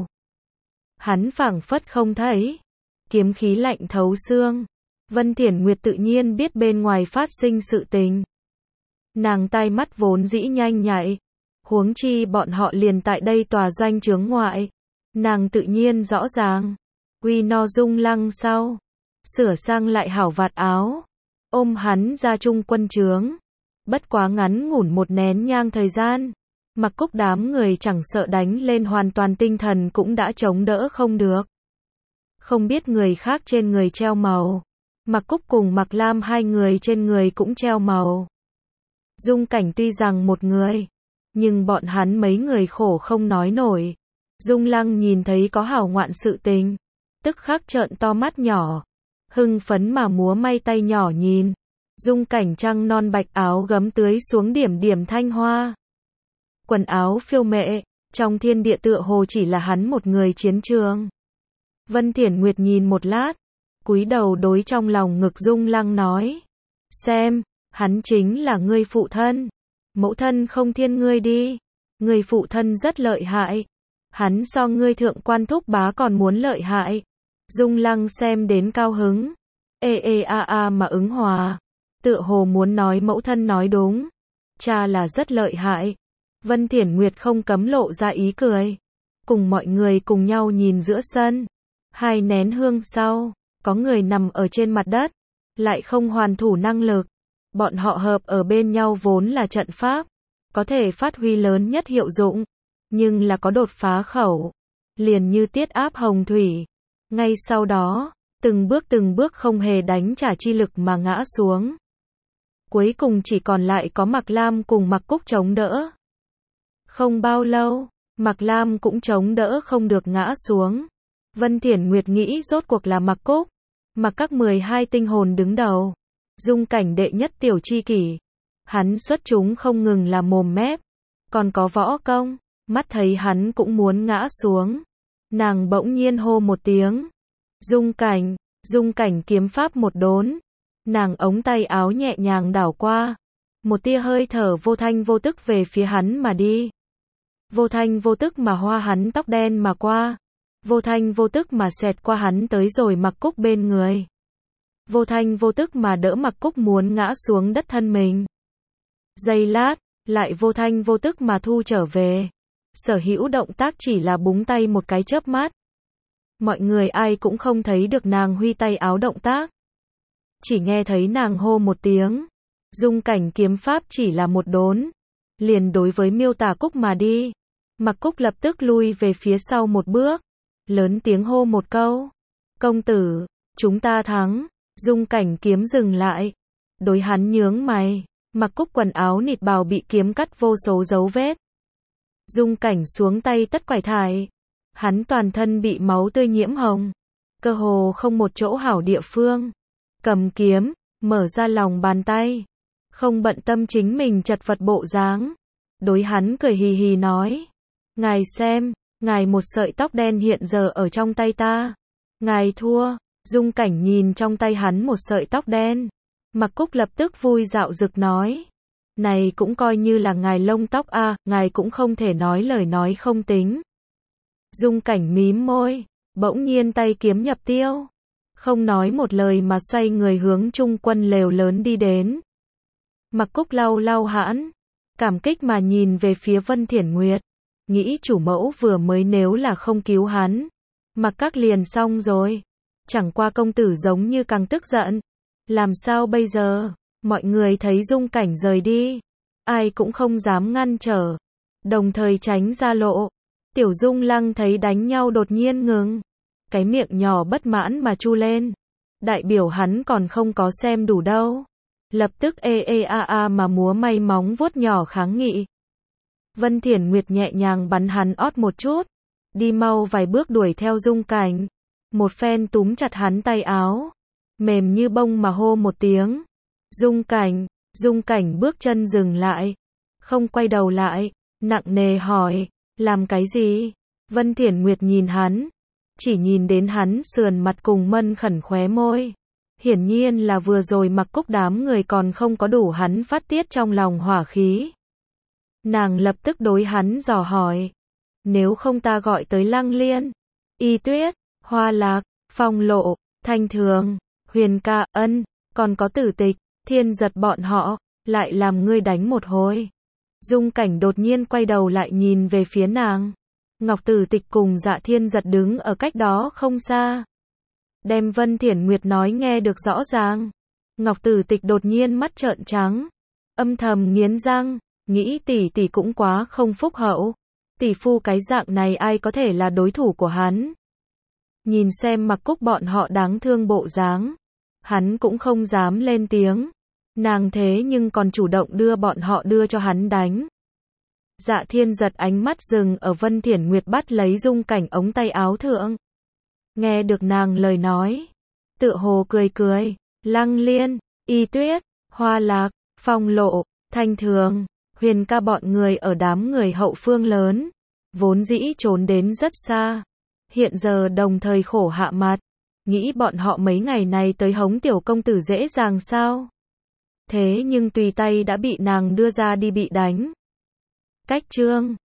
Hắn phảng phất không thấy. Kiếm khí lạnh thấu xương. Vân Thiển Nguyệt tự nhiên biết bên ngoài phát sinh sự tình. Nàng tai mắt vốn dĩ nhanh nhạy. Huống chi bọn họ liền tại đây tòa doanh trướng ngoại. Nàng tự nhiên rõ ràng. Quy no Dung Lăng sau. Sửa sang lại hảo vạt áo. Ôm hắn ra trung quân trướng. Bất quá ngắn ngủn một nén nhang thời gian. Mặc Cúc đám người chẳng sợ đánh lên hoàn toàn tinh thần cũng đã chống đỡ không được. Không biết người khác trên người treo màu. Mặc Cúc cùng Mặc Lam hai người trên người cũng treo màu. Dung Cảnh tuy rằng một người, nhưng bọn hắn mấy người khổ không nói nổi. Dung Lăng nhìn thấy có hảo ngoạn sự tình, tức khắc trợn to mắt nhỏ, hưng phấn mà múa may tay nhỏ nhìn. Dung Cảnh trăng non bạch áo gấm tưới xuống điểm điểm thanh hoa. Quần áo phiêu mệ, trong thiên địa tựa hồ chỉ là hắn một người chiến trường. Vân Thiển Nguyệt nhìn một lát, cúi đầu đối trong lòng ngực Dung Lăng nói. Xem, hắn chính là ngươi phụ thân. Mẫu thân không thiên ngươi đi. Ngươi phụ thân rất lợi hại. Hắn so ngươi thượng quan thúc bá còn muốn lợi hại. Dung Lăng xem đến cao hứng. Mà ứng hòa. Tựa hồ muốn nói mẫu thân nói đúng. Cha là rất lợi hại. Vân Thiển Nguyệt không cấm lộ ra ý cười. Cùng mọi người cùng nhau nhìn giữa sân. 2 nén hương sau, có người nằm ở trên mặt đất, lại không hoàn thủ năng lực. Bọn họ hợp ở bên nhau vốn là trận pháp, có thể phát huy lớn nhất hiệu dụng, nhưng là có đột phá khẩu, liền như tiết áp hồng thủy. Ngay sau đó, từng bước không hề đánh trả chi lực mà ngã xuống. Cuối cùng chỉ còn lại có Mặc Lam cùng Mặc Cúc chống đỡ. Không bao lâu, Mặc Lam cũng chống đỡ không được ngã xuống. Vân Thiển Nguyệt nghĩ rốt cuộc là Mặc Cúc, Mặc Các 12 tinh hồn đứng đầu. Dung Cảnh đệ nhất tiểu chi kỷ. Hắn xuất chúng không ngừng là mồm mép, còn có võ công, mắt thấy hắn cũng muốn ngã xuống. Nàng bỗng nhiên hô một tiếng. Dung Cảnh kiếm pháp một đốn. Nàng ống tay áo nhẹ nhàng đảo qua. Một tia hơi thở vô thanh vô tức về phía hắn mà đi. Vô thanh vô tức mà hoa hắn tóc đen mà qua. Vô thanh vô tức mà xẹt qua hắn tới rồi Mặc Cúc bên người. Vô thanh vô tức mà đỡ Mặc Cúc muốn ngã xuống đất thân mình. Giây lát, lại vô thanh vô tức mà thu trở về. Sở hữu động tác chỉ là búng tay một cái chớp mắt. Mọi người ai cũng không thấy được nàng huy tay áo động tác. Chỉ nghe thấy nàng hô một tiếng. Dung Cảnh kiếm pháp chỉ là một đốn. Liền đối với Miêu Tả Cúc mà đi. Mặc Cúc lập tức lui về phía sau một bước. Lớn tiếng hô một câu. Công tử, chúng ta thắng. Dung Cảnh kiếm dừng lại. Đối hắn nhướng mày. Mặc Cúc quần áo nịt bào bị kiếm cắt vô số dấu vết. Dung Cảnh xuống tay tất quải thải. Hắn toàn thân bị máu tươi nhiễm hồng. Cơ hồ không một chỗ hảo địa phương. Cầm kiếm, mở ra lòng bàn tay. Không bận tâm chính mình chật vật bộ dáng. Đối hắn cười hì hì nói. Ngài xem, ngài một sợi tóc đen hiện giờ ở trong tay ta. Ngài thua. Dung Cảnh nhìn trong tay hắn một sợi tóc đen. Mặc Cúc lập tức vui dạo dực nói. Này cũng coi như là ngài lông tóc a, ngài cũng không thể nói lời nói không tính. Dung Cảnh mím môi, bỗng nhiên tay kiếm nhập tiêu. Không nói một lời mà xoay người hướng trung quân lều lớn đi đến. Mặc Cúc lau lau hãn, cảm kích mà nhìn về phía Vân Thiển Nguyệt. Nghĩ chủ mẫu vừa mới nếu là không cứu hắn. Mặc Các liền xong rồi. Chẳng qua công tử giống như càng tức giận. Làm sao bây giờ? Mọi người thấy Dung Cảnh rời đi. Ai cũng không dám ngăn trở. Đồng thời tránh ra lộ. Tiểu Dung Lăng thấy đánh nhau đột nhiên ngừng. Cái miệng nhỏ bất mãn mà chu lên. Đại biểu hắn còn không có xem đủ đâu. Lập tức ê ê a a mà múa may móng vuốt nhỏ kháng nghị. Vân Thiển Nguyệt nhẹ nhàng bắn hắn ót một chút. Đi mau vài bước đuổi theo Dung Cảnh. Một phen túm chặt hắn tay áo. Mềm như bông mà hô một tiếng. Dung Cảnh bước chân dừng lại. Không quay đầu lại. Nặng nề hỏi. Làm cái gì? Vân Thiển Nguyệt nhìn hắn. Chỉ nhìn đến hắn sườn mặt cùng mân khẩn khóe môi. Hiển nhiên là vừa rồi Mặc Cúc đám người còn không có đủ hắn phát tiết trong lòng hỏa khí. Nàng lập tức đối hắn dò hỏi. Nếu không ta gọi tới Lăng Liên, Y Tuyết, Hoa Lạc, Phong Lộ, Thanh Thường, Huyền Ca, Ân, còn có Tử Tịch, Thiên Giật bọn họ, lại làm ngươi đánh một hồi. Dung Cảnh đột nhiên quay đầu lại nhìn về phía nàng. Ngọc Tử Tịch cùng Dạ Thiên Giật đứng ở cách đó không xa. Đem Vân Thiển Nguyệt nói nghe được rõ ràng. Ngọc Tử Tịch đột nhiên mắt trợn trắng. Âm thầm nghiến răng, nghĩ tỷ tỷ cũng quá không phúc hậu. Tỷ phu cái dạng này ai có thể là đối thủ của hắn. Nhìn xem Mặc Cúc bọn họ đáng thương bộ dáng. Hắn cũng không dám lên tiếng. Nàng thế nhưng còn chủ động đưa bọn họ đưa cho hắn đánh. Dạ Thiên Giật ánh mắt dừng ở Vân Thiển Nguyệt bắt lấy Dung Cảnh ống tay áo thượng. Nghe được nàng lời nói. Tựa hồ cười cười. Lăng Liên, Y Tuyết, Hoa Lạc, Phong Lộ, Thanh Thường, Huyền Ca bọn người ở đám người hậu phương lớn. Vốn dĩ trốn đến rất xa. Hiện giờ đồng thời khổ hạ mặt. Nghĩ bọn họ mấy ngày này tới hống tiểu công tử dễ dàng sao? Thế nhưng tùy tay đã bị nàng đưa ra đi bị đánh. Cách chương